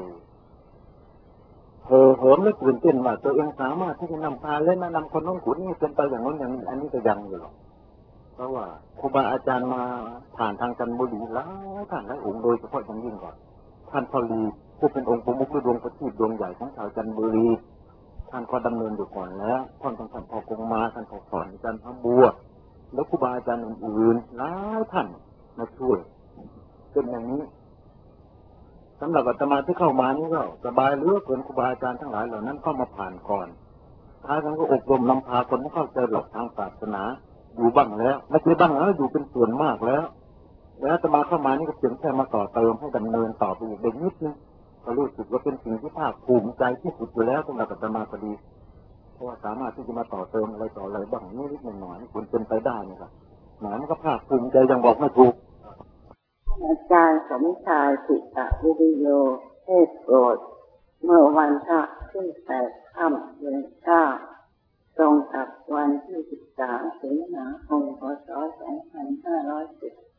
เหิมและตื่นเต้นว่าตัวเองสามารถที่จะนำพาและนำคนน้องขุนนี่เป็นไปอย่างนั้นอย่างนี้อันนี้ก็ยังอยู่หรอกเพราะว่าครูบาอาจารย์มาผ่านทางจันทบุรีแล้วท่านและองค์โดยเฉพาะอย่างยิ่งก่อนท่านพอลีผู้เป็นองค์ประมุขหรือดวงประทีปดวงใหญ่ของชาวจันทบุรีท่านก็ดำเนินอยู่ก่อนแล้วท่านพอกงมาท่านขอสอนอาจารย์พระบัวแล้วครูบาอาจารย์อื่นๆหลายท่านมาช่วยเป็นอย่างนี้สำหรับอาตมาที่เข้ามานี่ก็สบายเหลือเกินครูบาอาจารย์ทั้งหลายเหล่านั้นเข้ามาผ่านก่อนท้ายนั้นก็อบรมนำพาคนให้เข้าใจหลักทางศาสนาอยู่บ้างแล้วไม่ใช่บ้างแล้วอยู่เป็นส่วนมากแล้วอาตมาเข้ามานี่ก็เพียงแค่มาต่อเติมให้ดำเนินต่อไปอีกเด็กนิดนึงก็รู้สึกว่าเป็นสิ่งที่ภาคภูมิใจที่สุดอยู่แล้วสำหรับอาตมาพอดีเพราะว่าสามารถที่จะมาต่อเติมอะไรต่ออะไรบ้างนิดหน่อยๆคุณเป็นไปได้นะครับหมายมันก็ภาคภูมิใจยังบอกไม่ถูกอาจารย์สมชายสิตวิริโยเทศโปรดเมื่อวันพระขึ้น8 ค่ำเดือน 9ตรงกับวันที่ 13 สิงหาคม พ.ศ. 2510